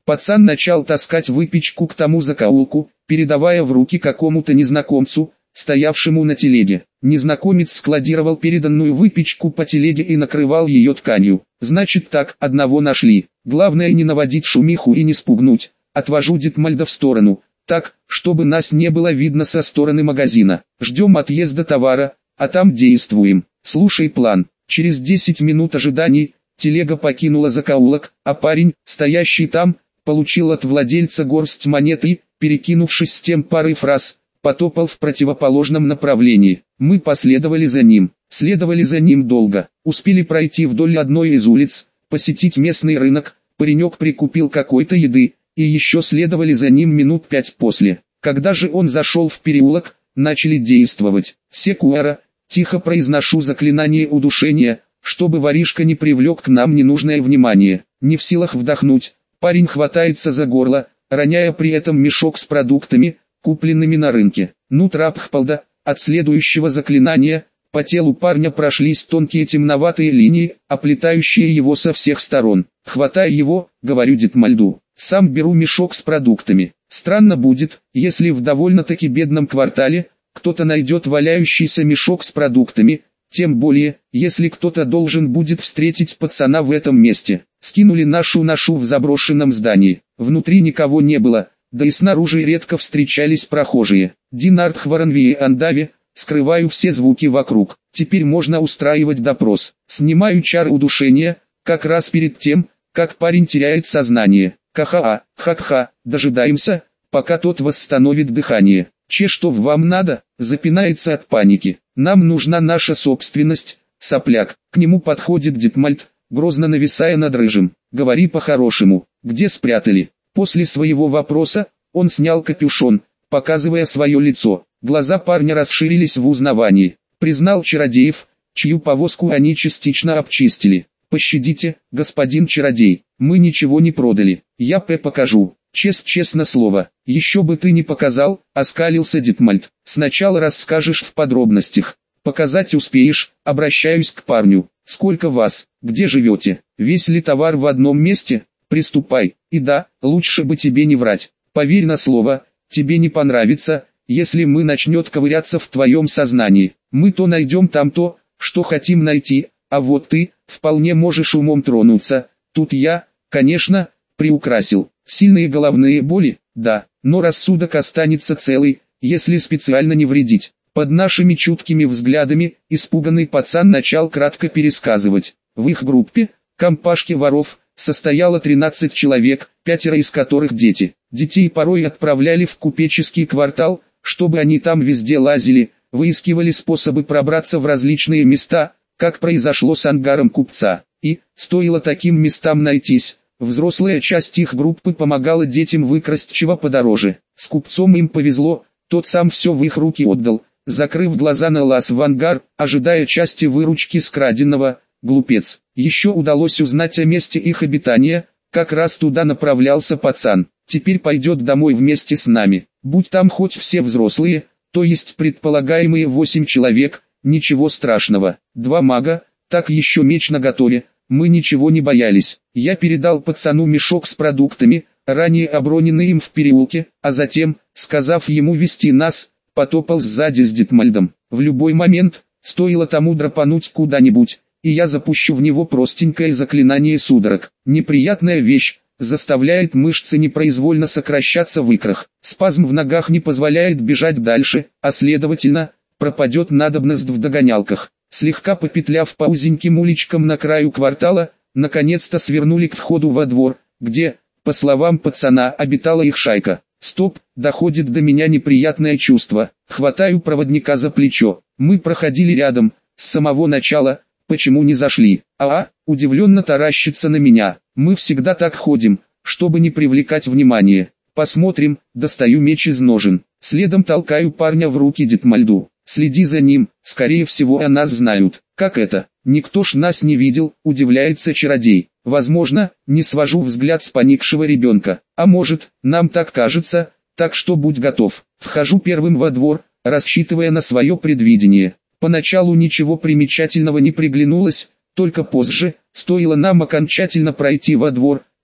Пацан начал таскать выпечку к тому закоулку, передавая в руки какому-то незнакомцу, стоявшему на телеге. Незнакомец складировал переданную выпечку по телеге и накрывал ее тканью. Значит так, одного нашли. Главное не наводить шумиху и не спугнуть. Отвожу Дитмальда в сторону, так, чтобы нас не было видно со стороны магазина. Ждем отъезда товара, а там действуем. Слушай план. Через десять минут ожиданий, телега покинула закоулок, а парень, стоящий там, получил от владельца горсть монет и, перекинувшись с тем парой фраз, потопал в противоположном направлении. Мы последовали за ним, следовали за ним долго, успели пройти вдоль одной из улиц, посетить местный рынок, паренек прикупил какой-то еды, и еще следовали за ним минут пять после. Когда же он зашел в переулок, начали действовать. Секуэра, тихо произношу заклинание удушения, чтобы воришка не привлек к нам ненужное внимание. Не в силах вдохнуть, парень хватается за горло, роняя при этом мешок с продуктами, купленными на рынке. Ну трапхпалда, от следующего заклинания, по телу парня прошлись тонкие темноватые линии, оплетающие его со всех сторон. Хватай его, говорю Дитмальду, сам беру мешок с продуктами. Странно будет, если в довольно-таки бедном квартале, кто-то найдет валяющийся мешок с продуктами, тем более, если кто-то должен будет встретить пацана в этом месте. Скинули нашу ношу в заброшенном здании, внутри никого не было, да и снаружи редко встречались прохожие. Динард Хваранвии Андави, скрываю все звуки вокруг, теперь можно устраивать допрос. Снимаю чар удушения, как раз перед тем, как парень теряет сознание. Ха-ха, ха-ха, дожидаемся, пока тот восстановит дыхание. Че что вам надо, запинается от паники. Нам нужна наша собственность, сопляк. К нему подходит Дитмальд, грозно нависая над рыжим. Говори по-хорошему, где спрятали? После своего вопроса, он снял капюшон, показывая свое лицо. Глаза парня расширились в узнавании. Признал чародеев, чью повозку они частично обчистили. Пощадите, господин чародей, мы ничего не продали. Я П покажу. Чест честно слово. Еще бы ты не показал, оскалился Дитмальд. Сначала расскажешь в подробностях. Показать успеешь, обращаюсь к парню. Сколько вас, где живете? Весь ли товар в одном месте? Приступай. И да, лучше бы тебе не врать. Поверь на слово, тебе не понравится, если мы начнет ковыряться в твоем сознании. Мы то найдем там то, что хотим найти, а вот ты, вполне можешь умом тронуться. Тут я, конечно, приукрасил. Сильные головные боли, да, но рассудок останется целый, если специально не вредить. Под нашими чуткими взглядами, испуганный пацан начал кратко пересказывать. В их группе, компашке воров, состояло тринадцать человек, пятеро из которых дети. Детей порой отправляли в купеческий квартал, чтобы они там везде лазили, выискивали способы пробраться в различные места, как произошло с ангаром купца. И, стоило таким местам найтись, взрослая часть их группы помогала детям выкрасть чего подороже. С купцом им повезло, тот сам все в их руки отдал, закрыв глаза на лаз в ангар, ожидая части выручки с краденого. Глупец. Еще удалось узнать о месте их обитания, как раз туда направлялся пацан. Теперь пойдет домой вместе с нами. Будь там хоть все взрослые, то есть предполагаемые восемь человек, ничего страшного. Два мага, так еще меч наготове. Мы ничего не боялись. Я передал пацану мешок с продуктами, ранее оброненный им в переулке, а затем, сказав ему вести нас, потопал сзади с Дитмальдом. В любой момент, стоило тому драпануть куда-нибудь, и я запущу в него простенькое заклинание судорог. Неприятная вещь, заставляет мышцы непроизвольно сокращаться в икрах. Спазм в ногах не позволяет бежать дальше, а следовательно, пропадет надобность в догонялках. Слегка попетляв по узеньким уличкам на краю квартала, наконец-то свернули к входу во двор, где, по словам пацана, обитала их шайка. Стоп, доходит до меня неприятное чувство. Хватаю проводника за плечо. Мы проходили рядом, с самого начала, почему не зашли? А, удивленно таращится на меня. Мы всегда так ходим, чтобы не привлекать внимание. Посмотрим, достаю меч из ножен. Следом толкаю парня в руки Дитмальду. Следи за ним, скорее всего о нас знают. Как это? Никто ж нас не видел, удивляется чародей. Возможно, не свожу взгляд с поникшего ребенка. А может, нам так кажется, так что будь готов. Вхожу первым во двор, рассчитывая на свое предвидение. Поначалу ничего примечательного не приглянулось, только позже, стоило нам окончательно пройти во двор,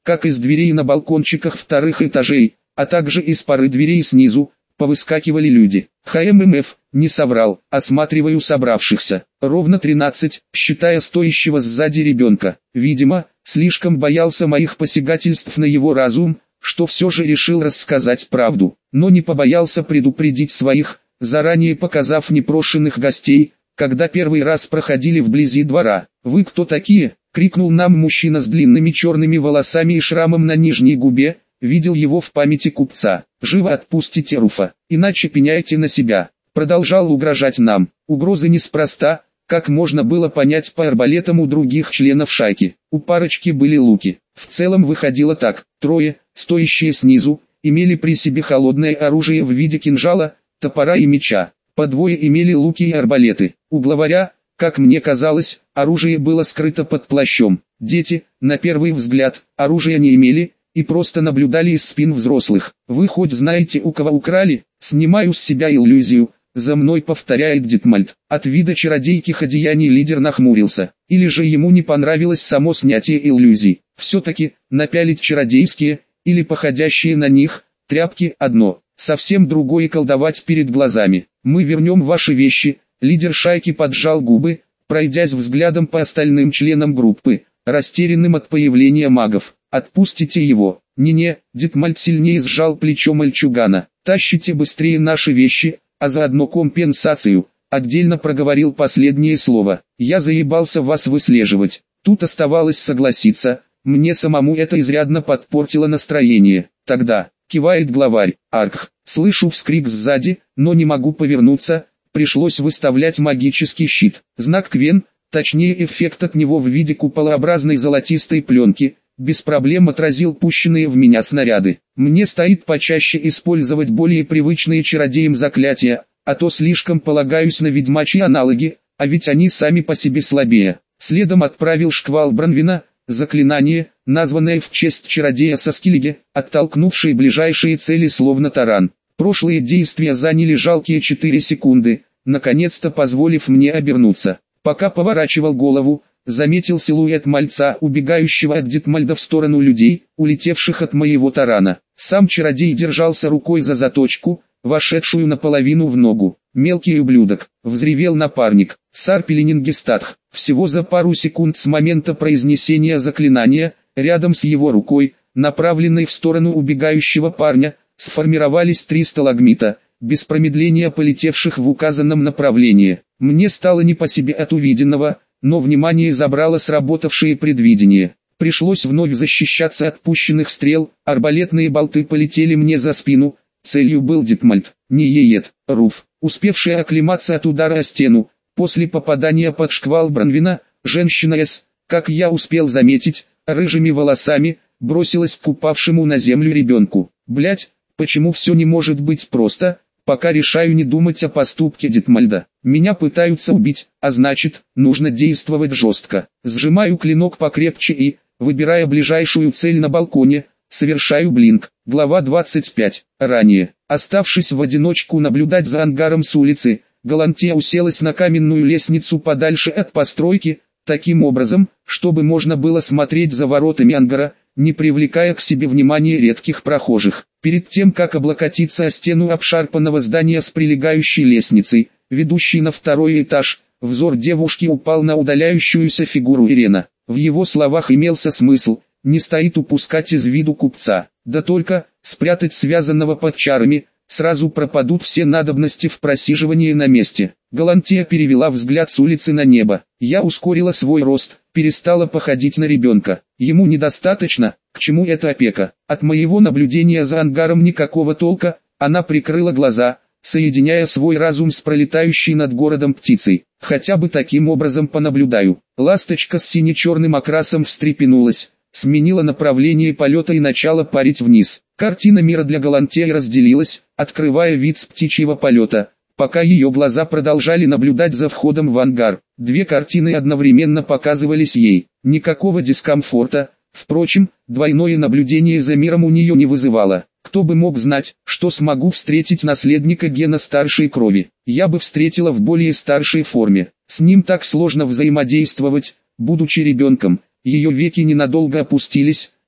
как из дверей на балкончиках вторых этажей, а также из пары дверей снизу, повыскакивали люди. ХММФ, не соврал, осматриваю собравшихся. Ровно тринадцать, считая стоящего сзади ребенка. Видимо, слишком боялся моих посягательств на его разум, что все же решил рассказать правду. Но не побоялся предупредить своих, заранее показав непрошенных гостей, когда первый раз проходили вблизи двора. «Вы кто такие?» — крикнул нам мужчина с длинными черными волосами и шрамом на нижней губе. Видел его в памяти купца. «Живо отпустите Руфа, иначе пеняйте на себя». Продолжал угрожать нам. Угрозы неспроста, как можно было понять по арбалетам у других членов шайки. У парочки были луки. В целом выходило так: трое, стоящие снизу, имели при себе холодное оружие в виде кинжала, топора и меча. По двое имели луки и арбалеты. У главаря, как мне казалось, оружие было скрыто под плащом. Дети, на первый взгляд, оружия не имели и просто наблюдали из спин взрослых. «Вы хоть знаете, у кого украли?» «Снимаю с себя иллюзию», — за мной повторяет Дитмальд. От вида чародейких одеяний лидер нахмурился. Или же ему не понравилось само снятие иллюзий. Все-таки, напялить чародейские, или походящие на них, тряпки одно, совсем другое колдовать перед глазами. «Мы вернем ваши вещи», — лидер шайки поджал губы, пройдясь взглядом по остальным членам группы, растерянным от появления магов. «Отпустите его». «Не-не», — Дитмальд сильнее сжал плечо мальчугана. «Тащите быстрее наши вещи, а заодно компенсацию», — отдельно проговорил последнее слово. «Я заебался вас выслеживать». Тут оставалось согласиться, мне самому это изрядно подпортило настроение. «Тогда», — кивает главарь, — «арх». Слышу вскрик сзади, но не могу повернуться, пришлось выставлять магический щит. Знак Квен, точнее эффект от него в виде куполообразной золотистой пленки, без проблем отразил пущенные в меня снаряды. Мне стоит почаще использовать более привычные чародеям заклятия, а то слишком полагаюсь на ведьмачьи аналоги, а ведь они сами по себе слабее. Следом отправил шквал Бранвина, заклинание, названное в честь чародея Соскилиги, оттолкнувшее ближайшие цели словно таран. Прошлые действия заняли жалкие четыре секунды, наконец-то позволив мне обернуться. Пока поворачивал голову, заметил силуэт мальца, убегающего от Дитмальда в сторону людей, улетевших от моего тарана. Сам чародей держался рукой за заточку, вошедшую наполовину в ногу. «Мелкий ублюдок!» — взревел напарник. Сарпеленингестатх. Всего за пару секунд с момента произнесения заклинания, рядом с его рукой, направленной в сторону убегающего парня, сформировались три сталагмита, без промедления полетевших в указанном направлении. Мне стало не по себе от увиденного, но внимание забрало сработавшее предвидение. Пришлось вновь защищаться от пущенных стрел, арбалетные болты полетели мне за спину, целью был Дитмальд, не Еет, Руф, успевшая оклематься от удара о стену. После попадания под шквал Бранвина, женщина С, как я успел заметить, рыжими волосами, бросилась к упавшему на землю ребенку. Блять, почему все не может быть просто? Пока решаю не думать о поступке Дитмальда. Меня пытаются убить, а значит, нужно действовать жестко. Сжимаю клинок покрепче и, выбирая ближайшую цель на балконе, совершаю блинк. Глава двадцать пять. Ранее, оставшись в одиночку наблюдать за ангаром с улицы, Галантия уселась на каменную лестницу подальше от постройки, таким образом, чтобы можно было смотреть за воротами ангара, не привлекая к себе внимания редких прохожих. Перед тем как облокотиться о стену обшарпанного здания с прилегающей лестницей, ведущей на второй этаж, взор девушки упал на удаляющуюся фигуру Ирена. В его словах имелся смысл, не стоит упускать из виду купца. Да только, спрятать связанного под чарами, сразу пропадут все надобности в просиживании на месте. Галантия перевела взгляд с улицы на небо. Я ускорила свой рост, перестала походить на ребенка. Ему недостаточно, к чему эта опека? От моего наблюдения за ангаром никакого толка. Она прикрыла глаза, соединяя свой разум с пролетающей над городом птицей. Хотя бы таким образом понаблюдаю. Ласточка с сине-черным окрасом встрепенулась, сменила направление полета и начала парить вниз. Картина мира для Галантии разделилась, открывая вид с птичьего полета, пока ее глаза продолжали наблюдать за входом в ангар. Две картины одновременно показывались ей. Никакого дискомфорта, впрочем, двойное наблюдение за миром у нее не вызывало. Кто бы мог знать, что смогу встретить наследника гена старшей крови. Я бы встретила в более старшей форме. С ним так сложно взаимодействовать, будучи ребенком. Ее веки ненадолго опустились,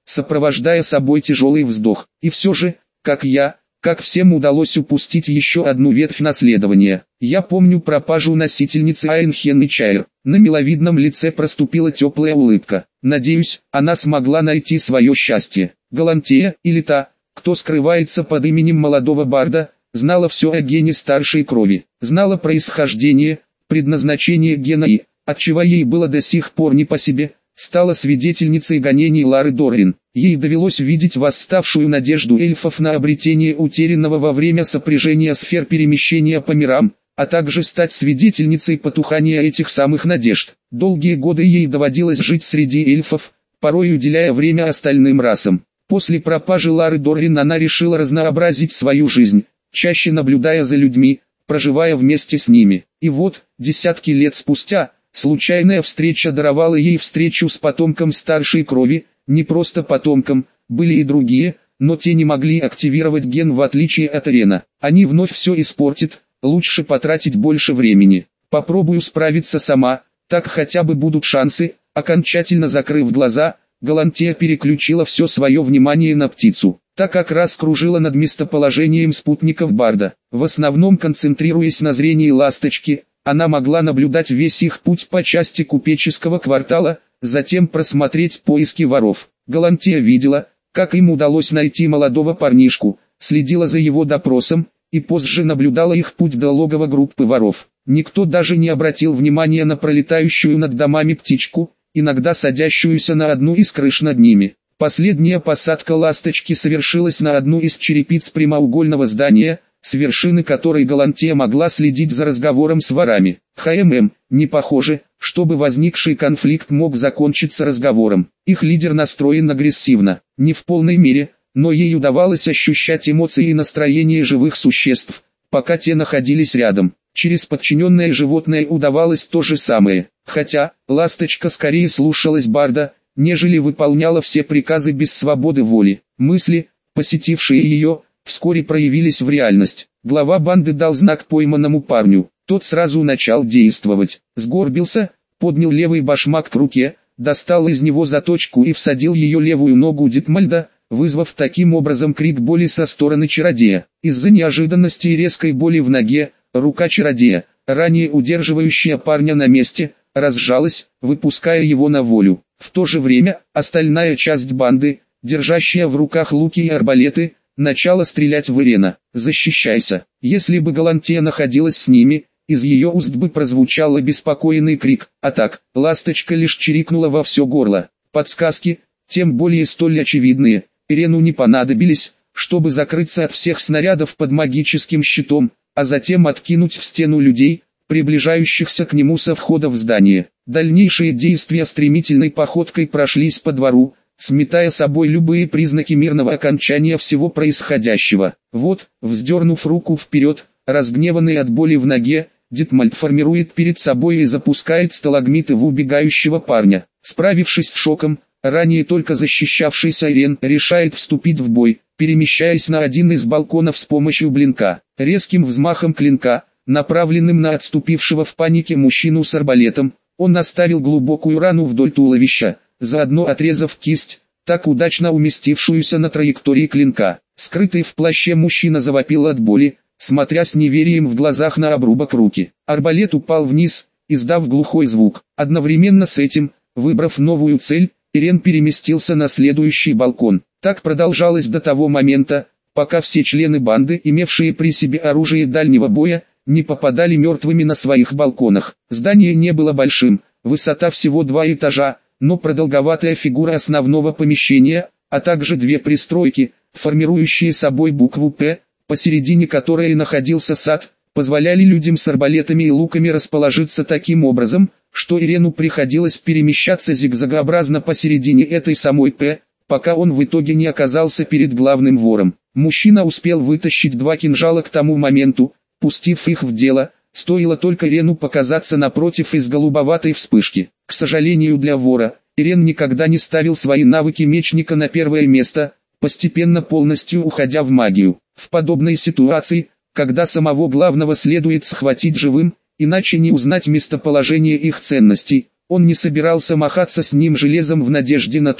сопровождая собой тяжелый вздох. И все же, как я, как всем удалось упустить еще одну ветвь наследования. Я помню пропажу носительницы Айнхен Чайр. На миловидном лице проступила теплая улыбка. Надеюсь, она смогла найти свое счастье. Галантея, или та, кто скрывается под именем молодого барда, знала все о гене старшей крови. Знала происхождение, предназначение гена и, отчего ей было до сих пор не по себе, стала свидетельницей гонений Лары Доррин. Ей довелось видеть восставшую надежду эльфов на обретение утерянного во время сопряжения сфер перемещения по мирам, а также стать свидетельницей потухания этих самых надежд. Долгие годы ей доводилось жить среди эльфов, порой уделяя время остальным расам. После пропажи Лары Доррин она решила разнообразить свою жизнь, чаще наблюдая за людьми, проживая вместе с ними. И вот, десятки лет спустя, случайная встреча даровала ей встречу с потомком старшей крови, не просто потомком, были и другие, но те не могли активировать ген в отличие от Ирена. Они вновь все испортят, лучше потратить больше времени. Попробую справиться сама, так хотя бы будут шансы. Окончательно закрыв глаза, Галантея переключила все свое внимание на птицу. Та как раз кружила над местоположением спутников Барда. В основном концентрируясь на зрении ласточки, она могла наблюдать весь их путь по части купеческого квартала, затем просмотреть поиски воров. Галантея видела, как им удалось найти молодого парнишку, следила за его допросом, и позже наблюдала их путь до логова группы воров. Никто даже не обратил внимания на пролетающую над домами птичку, иногда садящуюся на одну из крыш над ними. Последняя посадка ласточки совершилась на одну из черепиц прямоугольного здания, с вершины которой Галантея могла следить за разговором с ворами. ХММ, не похоже, чтобы возникший конфликт мог закончиться разговором. Их лидер настроен агрессивно, не в полной мере, но ей удавалось ощущать эмоции и настроение живых существ, пока те находились рядом. Через подчиненное животное удавалось то же самое, хотя ласточка скорее слушалась Барда, нежели выполняла все приказы без свободы воли. Мысли, посетившие ее, вскоре проявились в реальность. Глава банды дал знак пойманному парню, тот сразу начал действовать. Сгорбился, поднял левый башмак к руке, достал из него заточку и всадил ее левую ногу Дитмальда, вызвав таким образом крик боли со стороны чародея. Из-за неожиданности и резкой боли в ноге, рука чародея, ранее удерживающая парня на месте, разжалась, выпуская его на волю. В то же время, остальная часть банды, держащая в руках луки и арбалеты, начала стрелять в Ирена. «Защищайся!» Если бы Галантея находилась с ними, из ее уст бы прозвучал обеспокоенный крик. А так, ласточка лишь чирикнула во все горло. Подсказки, тем более столь очевидные, Ирену не понадобились, чтобы закрыться от всех снарядов под магическим щитом, а затем откинуть в стену людей, приближающихся к нему со входа в здание. Дальнейшие действия стремительной походкой прошлись по двору, сметая собой любые признаки мирного окончания всего происходящего. Вот, вздернув руку вперед, разгневанный от боли в ноге, Дитмальд формирует перед собой и запускает сталагмиты в убегающего парня. Справившись с шоком, ранее только защищавшийся Ирен решает вступить в бой, перемещаясь на один из балконов с помощью блинка. Резким взмахом клинка, направленным на отступившего в панике мужчину с арбалетом, он оставил глубокую рану вдоль туловища, заодно отрезав кисть, так удачно уместившуюся на траектории клинка. Скрытый в плаще мужчина завопил от боли, смотря с неверием в глазах на обрубок руки. Арбалет упал вниз, издав глухой звук. Одновременно с этим, выбрав новую цель, Ирен переместился на следующий балкон. Так продолжалось до того момента, пока все члены банды, имевшие при себе оружие дальнего боя, не попадали мертвыми на своих балконах. Здание не было большим, высота всего два этажа, но продолговатая фигура основного помещения, а также две пристройки, формирующие собой букву «П», посередине которой находился сад, позволяли людям с арбалетами и луками расположиться таким образом, что Ирену приходилось перемещаться зигзагообразно посередине этой самой «П», пока он в итоге не оказался перед главным вором. Мужчина успел вытащить два кинжала к тому моменту, пустив их в дело, стоило только Ирену показаться напротив из голубоватой вспышки. К сожалению для вора, Ирен никогда не ставил свои навыки мечника на первое место, постепенно полностью уходя в магию. В подобной ситуации, когда самого главного следует схватить живым, иначе не узнать местоположение их ценностей, он не собирался махаться с ним железом в надежде на то,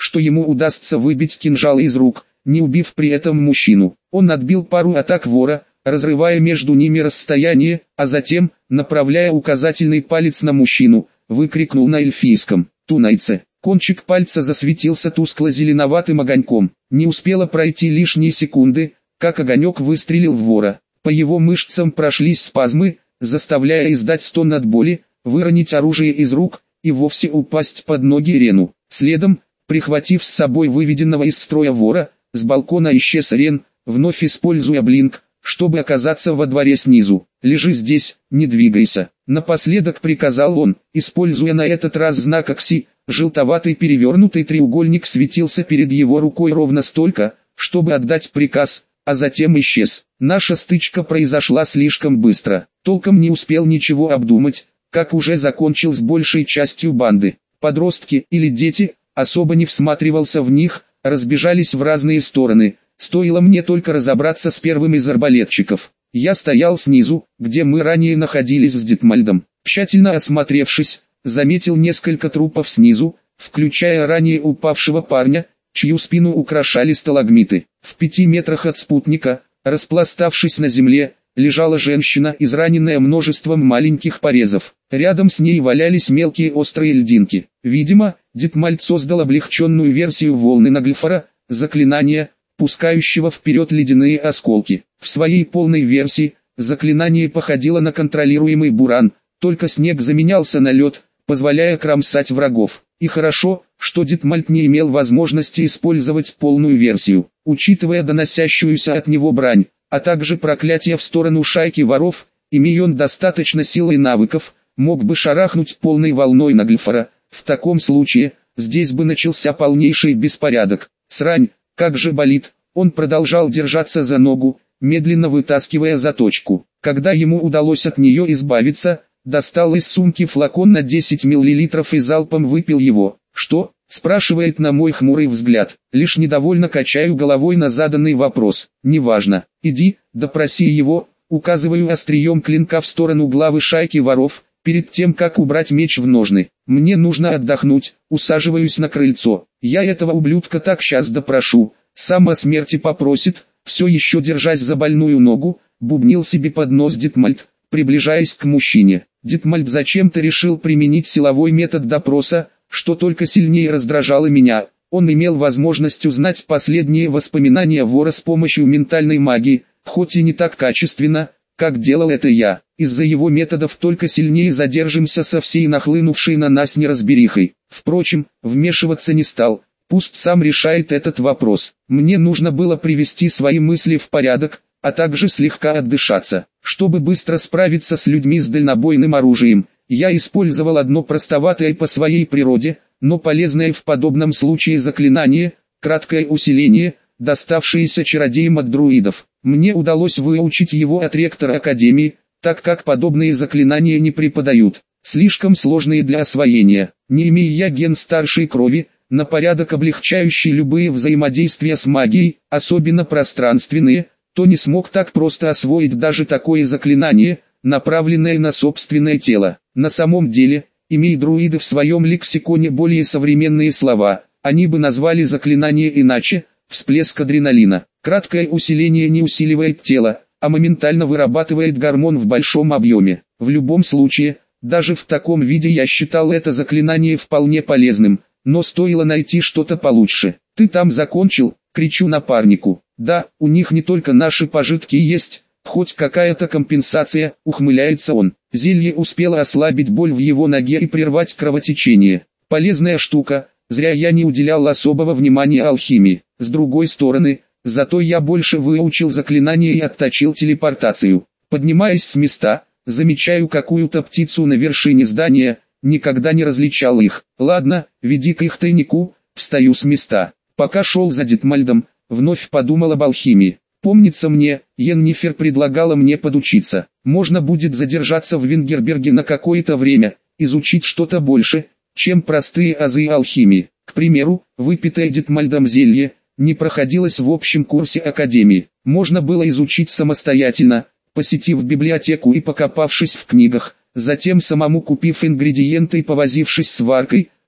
что ему удастся выбить кинжал из рук, не убив при этом мужчину. Он отбил пару атак вора, разрывая между ними расстояние, а затем, направляя указательный палец на мужчину, выкрикнул на эльфийском: «Тунайце!». Кончик пальца засветился тускло-зеленоватым огоньком. Не успело пройти лишние секунды, как огонек выстрелил в вора. По его мышцам прошлись спазмы, заставляя издать стон от боли, выронить оружие из рук и вовсе упасть под ноги Рену. Следом, прихватив с собой выведенного из строя вора, с балкона исчез Рен, вновь используя блинк, чтобы оказаться во дворе снизу. «Лежи здесь, не двигайся». Напоследок приказал он, используя на этот раз знак Акси. Желтоватый перевернутый треугольник светился перед его рукой ровно столько, чтобы отдать приказ, а затем исчез. Наша стычка произошла слишком быстро. Толком не успел ничего обдумать, как уже закончил с большей частью банды. Подростки или дети, особо не всматривался в них, разбежались в разные стороны. Стоило мне только разобраться с первым из арбалетчиков. Я стоял снизу, где мы ранее находились с Дитмальдом. Тщательно осмотревшись, заметил несколько трупов снизу, включая ранее упавшего парня, чью спину украшали сталагмиты. В пяти метрах от спутника, распластавшись на земле, лежала женщина, израненная множеством маленьких порезов. Рядом с ней валялись мелкие острые льдинки. Видимо, Дитмальд создал облегченную версию волны Нагльфара, заклинания, пускающего вперед ледяные осколки. В своей полной версии, заклинание походило на контролируемый буран, только снег заменялся на лед, позволяя кромсать врагов. И хорошо, что Дитмальд не имел возможности использовать полную версию. Учитывая доносящуюся от него брань, а также проклятие в сторону шайки воров, имея он достаточно силы и навыков, мог бы шарахнуть полной волной Нагльфара. В таком случае, здесь бы начался полнейший беспорядок. Срань, как же болит. Он продолжал держаться за ногу, медленно вытаскивая заточку. Когда ему удалось от нее избавиться, достал из сумки флакон на десять миллилитров и залпом выпил его. «Что?» – спрашивает на мой хмурый взгляд. Лишь недовольно качаю головой на заданный вопрос. «Неважно. Иди, допроси его», указываю острием клинка в сторону главы шайки воров, перед тем как убрать меч в ножны. «Мне нужно отдохнуть», усаживаюсь на крыльцо. «Я этого ублюдка так щас допрошу, сам о смерти попросит», все еще держась за больную ногу, бубнил себе под нос Дитмальд, приближаясь к мужчине. Дитмальд зачем-то решил применить силовой метод допроса, что только сильнее раздражало меня. Он имел возможность узнать последние воспоминания вора с помощью ментальной магии, хоть и не так качественно, как делал это я. Из-за его методов только сильнее задержимся со всей нахлынувшей на нас неразберихой. Впрочем, вмешиваться не стал, пусть сам решает этот вопрос. Мне нужно было привести свои мысли в порядок, а также слегка отдышаться. Чтобы быстро справиться с людьми с дальнобойным оружием, я использовал одно простоватое по своей природе, но полезное в подобном случае заклинание, краткое усиление, доставшееся чародеям от друидов. Мне удалось выучить его от ректора Академии, так как подобные заклинания не преподают, слишком сложные для освоения. Не имея я ген старшей крови, на порядок облегчающий любые взаимодействия с магией, особенно пространственные, то не смог так просто освоить даже такое заклинание, направленное на собственное тело. На самом деле, имея друиды в своем лексиконе более современные слова, они бы назвали заклинание иначе: всплеск адреналина. Краткое усиление не усиливает тело, а моментально вырабатывает гормон в большом объеме. В любом случае, даже в таком виде я считал это заклинание вполне полезным, но стоило найти что-то получше. «Ты там закончил?» — кричу напарнику. «Да, у них не только наши пожитки есть, хоть какая-то компенсация», — ухмыляется он. Зелье успело ослабить боль в его ноге и прервать кровотечение. Полезная штука, зря я не уделял особого внимания алхимии. С другой стороны, зато я больше выучил заклинание и отточил телепортацию. Поднимаясь с места, замечаю какую-то птицу на вершине здания, никогда не различал их. Ладно, веди к их тайнику, встаю с места. Пока шел за Дитмальдом, вновь подумал об алхимии. Помнится мне, Йеннифер предлагала мне подучиться. Можно будет задержаться в Вингерберге на какое-то время, изучить что-то больше, чем простые азы алхимии. К примеру, выпитое Дитмальдом зелье не проходилось в общем курсе Академии. Можно было изучить самостоятельно, посетив библиотеку и покопавшись в книгах, затем самому купив ингредиенты и повозившись с варкой,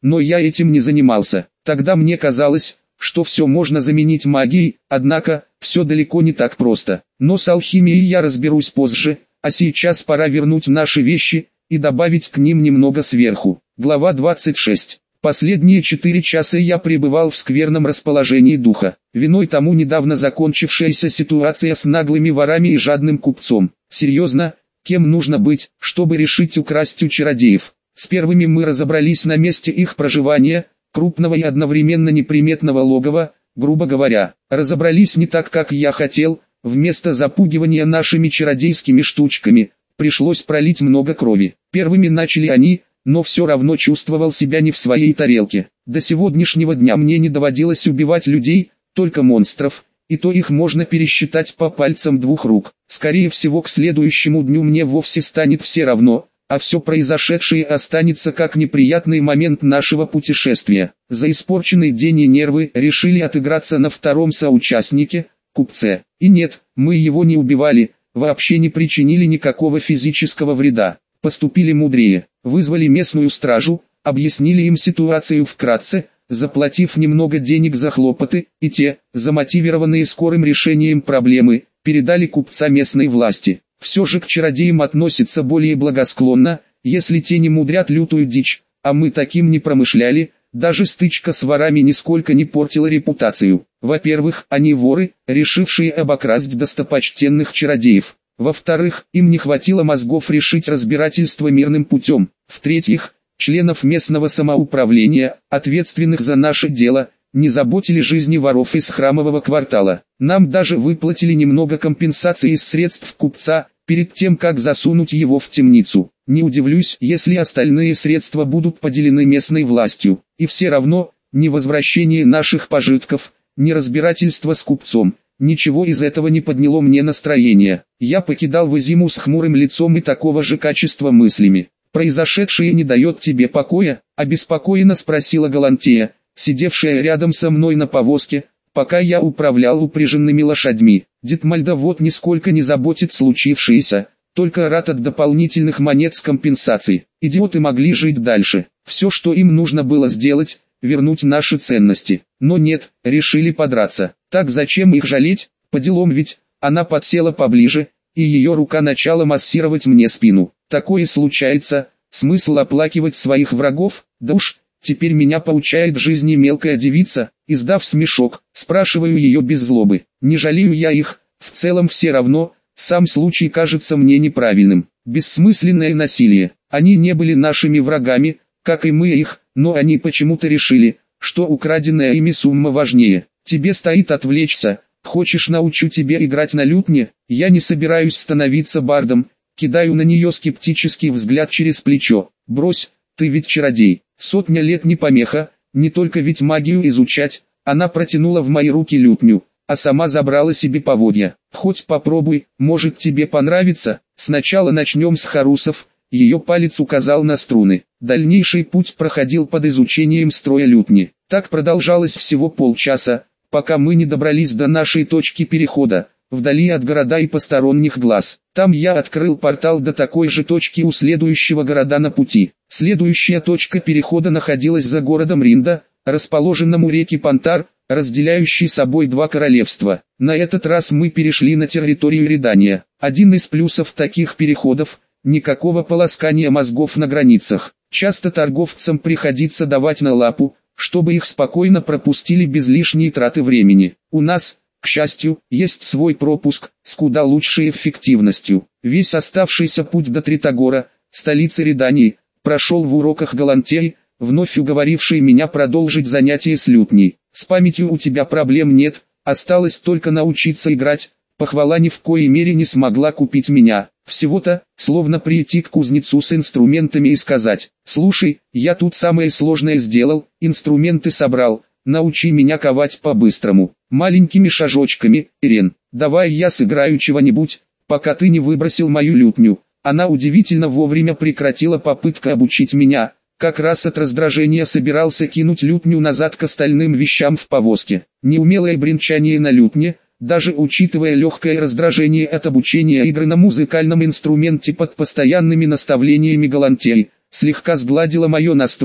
но я этим не занимался. Тогда мне казалось, что все можно заменить магией, однако, все далеко не так просто. Но с алхимией я разберусь позже, а сейчас пора вернуть наши вещи и добавить к ним немного сверху. Глава двадцать шесть. Последние четыре часа я пребывал в скверном расположении духа. Виной тому недавно закончившаяся ситуация с наглыми ворами и жадным купцом. Серьезно, кем нужно быть, чтобы решить украсть у чародеев? С первыми мы разобрались на месте их проживания, крупного и одновременно неприметного логова, грубо говоря. Разобрались не так, как я хотел, вместо запугивания нашими чародейскими штучками, пришлось пролить много крови. Первыми начали они, но все равно чувствовал себя не в своей тарелке. До сегодняшнего дня мне не доводилось убивать людей, только монстров, и то их можно пересчитать по пальцам двух рук. Скорее всего, к следующему дню мне вовсе станет все равно, а все произошедшее останется как неприятный момент нашего путешествия. За испорченный день и нервы решили отыграться на втором соучастнике, купце. И нет, мы его не убивали, вообще не причинили никакого физического вреда. Поступили мудрее, вызвали местную стражу, объяснили им ситуацию вкратце, заплатив немного денег за хлопоты, и те, замотивированные скорым решением проблемы, передали купца местной власти. Все же к чародеям относятся более благосклонно, если те не мудрят лютую дичь, а мы таким не промышляли, даже стычка с ворами нисколько не портила репутацию. Во-первых, они воры, решившие обокрасть достопочтенных чародеев. Во-вторых, им не хватило мозгов решить разбирательство мирным путем. В-третьих, членов местного самоуправления, ответственных за наше дело, не заботили жизни воров из храмового квартала. Нам даже выплатили немного компенсации из средств купца, перед тем как засунуть его в темницу. Не удивлюсь, если остальные средства будут поделены местной властью. И все равно, ни возвращение наших пожитков, ни разбирательство с купцом, ничего из этого не подняло мне настроение. Я покидал Вазиму с хмурым лицом и такого же качества мыслями. «Произошедшее не дает тебе покоя?» – обеспокоенно спросила Галантея, сидевшая рядом со мной на повозке, пока я управлял упряженными лошадьми. Детмальда вот нисколько не заботит случившееся, только рад от дополнительных монет с компенсацией. Идиоты могли жить дальше. Все, что им нужно было сделать, вернуть наши ценности. Но нет, решили подраться. Так зачем их жалеть? По делам ведь. Она подсела поближе, и ее рука начала массировать мне спину. Такое случается, смысл оплакивать своих врагов? Да уж, теперь меня поучает жизни мелкая девица. Издав смешок, спрашиваю ее без злобы. Не жалею я их, в целом все равно, сам случай кажется мне неправильным. Бессмысленное насилие. Они не были нашими врагами, как и мы их, но они почему-то решили, что украденная ими сумма важнее. Тебе стоит отвлечься. Хочешь, научу тебе играть на лютне? Я не собираюсь становиться бардом. Кидаю на нее скептический взгляд через плечо. Брось, ты ведь чародей. Сотня лет не помеха, не только ведь магию изучать. Она протянула в мои руки лютню, а сама забрала себе поводья. Хоть попробуй, может тебе понравится. Сначала начнем с харусов. Ее палец указал на струны. Дальнейший путь проходил под изучением строя лютни. Так продолжалось всего полчаса, пока мы не добрались до нашей точки перехода, вдали от города и посторонних глаз. Там я открыл портал до такой же точки у следующего города на пути. Следующая точка перехода находилась за городом Ринда, расположенным у реки Пантар, разделяющей собой два королевства. На этот раз мы перешли на территорию Редания. Один из плюсов таких переходов – никакого полоскания мозгов на границах. Часто торговцам приходится давать на лапу, чтобы их спокойно пропустили без лишней траты времени. У нас, к счастью, есть свой пропуск, с куда лучшей эффективностью. Весь оставшийся путь до Тритогора, столицы Редании, прошел в уроках Галантеи, вновь уговорившей меня продолжить занятия с лютней. С памятью у тебя проблем нет, осталось только научиться играть. Похвала ни в коей мере не смогла купить меня. Всего-то, словно прийти к кузнецу с инструментами и сказать: «Слушай, я тут самое сложное сделал, инструменты собрал, научи меня ковать по-быстрому, маленькими шажочками, Ирен, давай я сыграю чего-нибудь, пока ты не выбросил мою лютню». Она удивительно вовремя прекратила попытку обучить меня, как раз от раздражения собирался кинуть лютню назад к остальным вещам в повозке. Неумелое бренчание на лютне, даже учитывая легкое раздражение от обучения игры на музыкальном инструменте под постоянными наставлениями Галантеи, слегка сгладило мое настрое,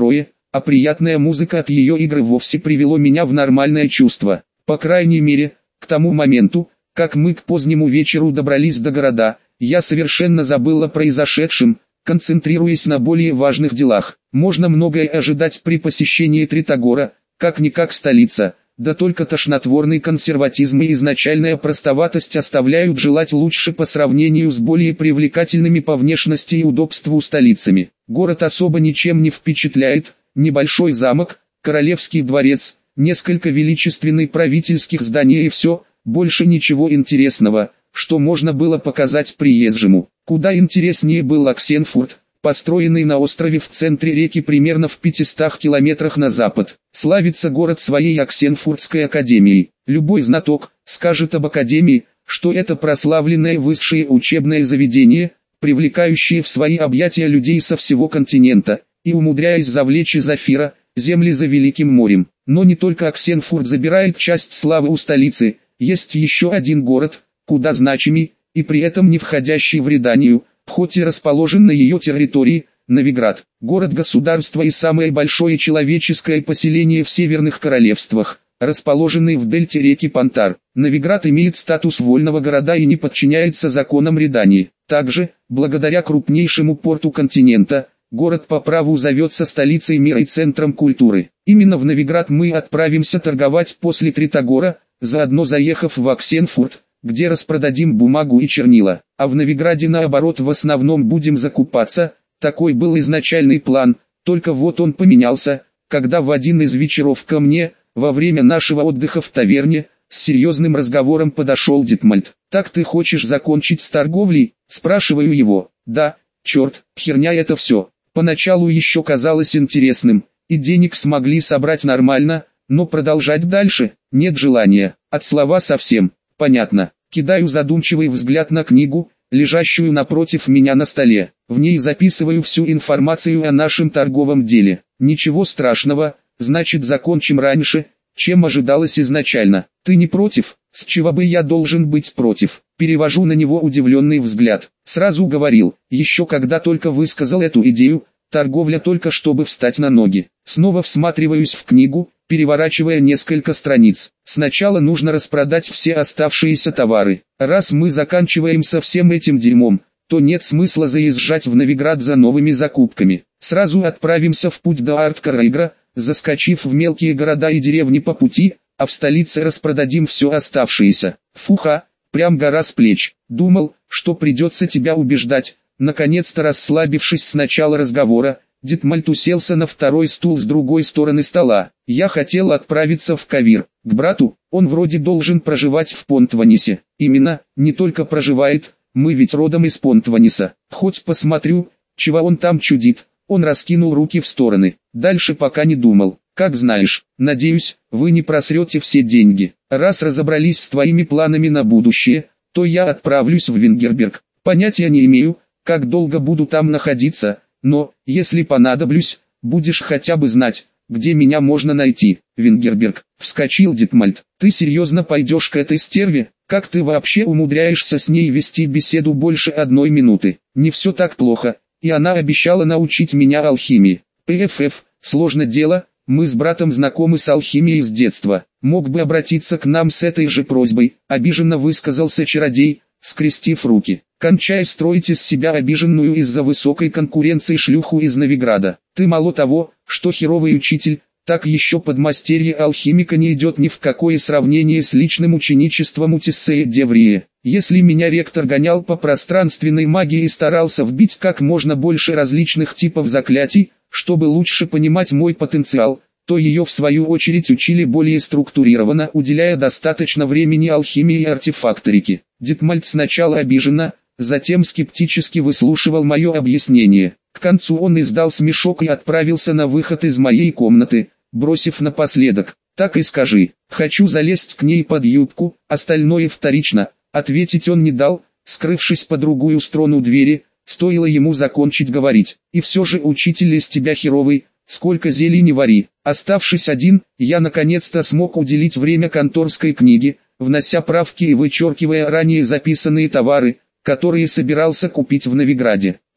а приятная музыка от ее игры вовсе привело меня в нормальное чувство. По крайней мере, к тому моменту, как мы к позднему вечеру добрались до города, я совершенно забыл о произошедшем, концентрируясь на более важных делах. Можно многое ожидать при посещении Тритогора, как-никак столица, да только тошнотворный консерватизм и изначальная простоватость оставляют желать лучше по сравнению с более привлекательными по внешности и удобству столицами. Город особо ничем не впечатляет, небольшой замок, королевский дворец, несколько величественных правительских зданий и все, больше ничего интересного, что можно было показать приезжему. Куда интереснее был Оксенфурт, построенный на острове в центре реки примерно в пятистах километрах на запад. Славится город своей Оксенфуртской академией. Любой знаток скажет об академии, что это прославленное высшее учебное заведение, привлекающее в свои объятия людей со всего континента, и умудряясь завлечь из Афира, земли за Великим морем. Но не только Оксенфурт забирает часть славы у столицы, есть еще один город, куда значимый, и при этом не входящий в Реданию, хоть и расположен на ее территории, Новиград. Город-государство и самое большое человеческое поселение в северных королевствах, расположенный в дельте реки Пантар. Новиград имеет статус вольного города и не подчиняется законам Редании. Также, благодаря крупнейшему порту континента, город по праву зовется столицей мира и центром культуры. Именно в Новиград мы отправимся торговать после Тритогора, заодно заехав в Оксенфурт, где распродадим бумагу и чернила, а в Новиграде наоборот в основном будем закупаться. Такой был изначальный план, только вот он поменялся, когда в один из вечеров ко мне, во время нашего отдыха в таверне, с серьезным разговором подошел Дитмальд. «Так ты хочешь закончить с торговлей?» – спрашиваю его. «Да, черт, херня это все. Поначалу еще казалось интересным, и денег смогли собрать нормально, но продолжать дальше нет желания, от слова совсем». Понятно. Кидаю задумчивый взгляд на книгу, лежащую напротив меня на столе. В ней записываю всю информацию о нашем торговом деле. Ничего страшного, значит закончим раньше, чем ожидалось изначально. Ты не против? С чего бы я должен быть против? Перевожу на него удивленный взгляд. Сразу говорил, еще когда только высказал эту идею, торговля только чтобы встать на ноги. Снова всматриваюсь в книгу, переворачивая несколько страниц. Сначала нужно распродать все оставшиеся товары. Раз мы заканчиваем со всем этим дерьмом, то нет смысла заезжать в Новиград за новыми закупками. Сразу отправимся в путь до Арткарайгра, заскочив в мелкие города и деревни по пути, а в столице распродадим все оставшееся. Фуха, прям гора с плеч. Думал, что придется тебя убеждать. Наконец-то расслабившись с начала разговора, Дитмальд уселся на второй стул с другой стороны стола. Я хотел отправиться в Кавир, к брату, он вроде должен проживать в Понтванисе. Именно, не только проживает, мы ведь родом из Понтваниса. Хоть посмотрю, чего он там чудит. Он раскинул руки в стороны. Дальше пока не думал. Как знаешь, надеюсь, вы не просрете все деньги. Раз разобрались с твоими планами на будущее, то я отправлюсь в Венгерберг. Понятия не имею, как долго буду там находиться. Но, если понадоблюсь, будешь хотя бы знать, где меня можно найти. Венгерберг, вскочил Дитмальд. Ты серьезно пойдешь к этой стерве? Как ты вообще умудряешься с ней вести беседу больше одной минуты? Не все так плохо, и она обещала научить меня алхимии. ПФФ, сложно дело, мы с братом знакомы с алхимией с детства. Мог бы обратиться к нам с этой же просьбой, обиженно высказался чародей, скрестив руки. Кончай строить из себя обиженную из-за высокой конкуренции шлюху из Новиграда. Ты мало того, что херовый учитель, так еще подмастерье алхимика не идет ни в какое сравнение с личным ученичеством у Тиссея Деврии. Если меня ректор гонял по пространственной магии и старался вбить как можно больше различных типов заклятий, чтобы лучше понимать мой потенциал, то ее в свою очередь учили более структурированно, уделяя достаточно времени алхимии и артефакторике. Дитмальд сначала обиженно, затем скептически выслушивал мое объяснение. К концу он издал смешок и отправился на выход из моей комнаты, бросив напоследок: «Так и скажи, хочу залезть к ней под юбку, остальное вторично». Ответить он не дал, скрывшись по другую сторону двери, стоило ему закончить говорить. «И все же учитель из тебя херовый, сколько зелий не вари». Оставшись один, я наконец-то смог уделить время конторской книге, внося правки и вычеркивая ранее записанные товары, которые собирался купить в Новиграде.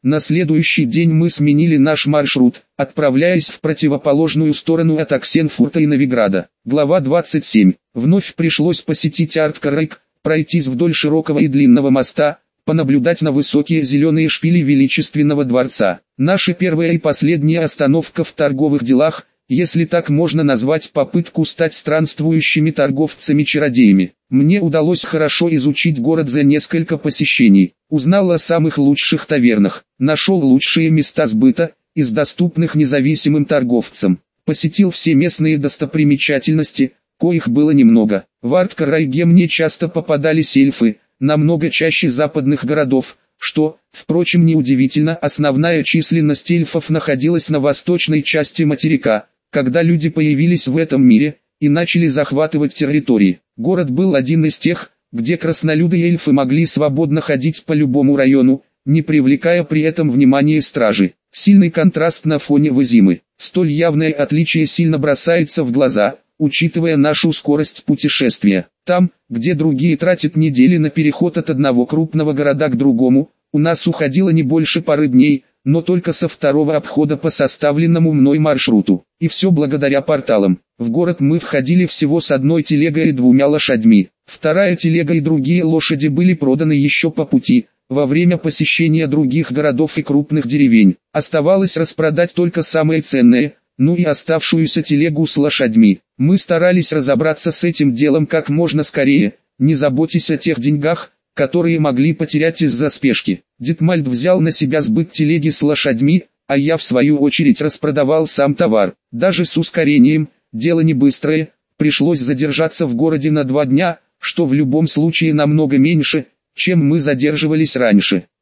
На следующий день мы сменили наш маршрут, отправляясь в противоположную сторону от Оксенфурта и Новиграда. Глава двадцать семь. Вновь пришлось посетить Арткарайк, пройтись вдоль широкого и длинного моста, понаблюдать на высокие зеленые шпили величественного дворца. Наша первая и последняя остановка в торговых делах, если так можно назвать попытку стать странствующими торговцами-чародеями. Мне удалось хорошо изучить город за несколько посещений, узнал о самых лучших тавернах, нашел лучшие места сбыта, из доступных независимым торговцам. Посетил все местные достопримечательности, коих было немного. В Арткарайге мне часто попадались эльфы, намного чаще западных городов, что, впрочем, неудивительно, основная численность эльфов находилась на восточной части материка, когда люди появились в этом мире и начали захватывать территории. Город был один из тех, где краснолюды и эльфы могли свободно ходить по любому району, не привлекая при этом внимания стражи. Сильный контраст на фоне Вызимы. Столь явное отличие сильно бросается в глаза, учитывая нашу скорость путешествия. Там, где другие тратят недели на переход от одного крупного города к другому, у нас уходило не больше пары дней, но только со второго обхода по составленному мной маршруту. И все благодаря порталам. В город мы входили всего с одной телегой и двумя лошадьми. Вторая телега и другие лошади были проданы еще по пути, во время посещения других городов и крупных деревень. Оставалось распродать только самое ценное, ну и оставшуюся телегу с лошадьми. Мы старались разобраться с этим делом как можно скорее, не заботясь о тех деньгах, которые могли потерять из-за спешки. Дитмальд взял на себя сбыт телеги с лошадьми, а я в свою очередь распродавал сам товар. Даже с ускорением, дело не быстрое, пришлось задержаться в городе на два дня, что в любом случае намного меньше, чем мы задерживались раньше.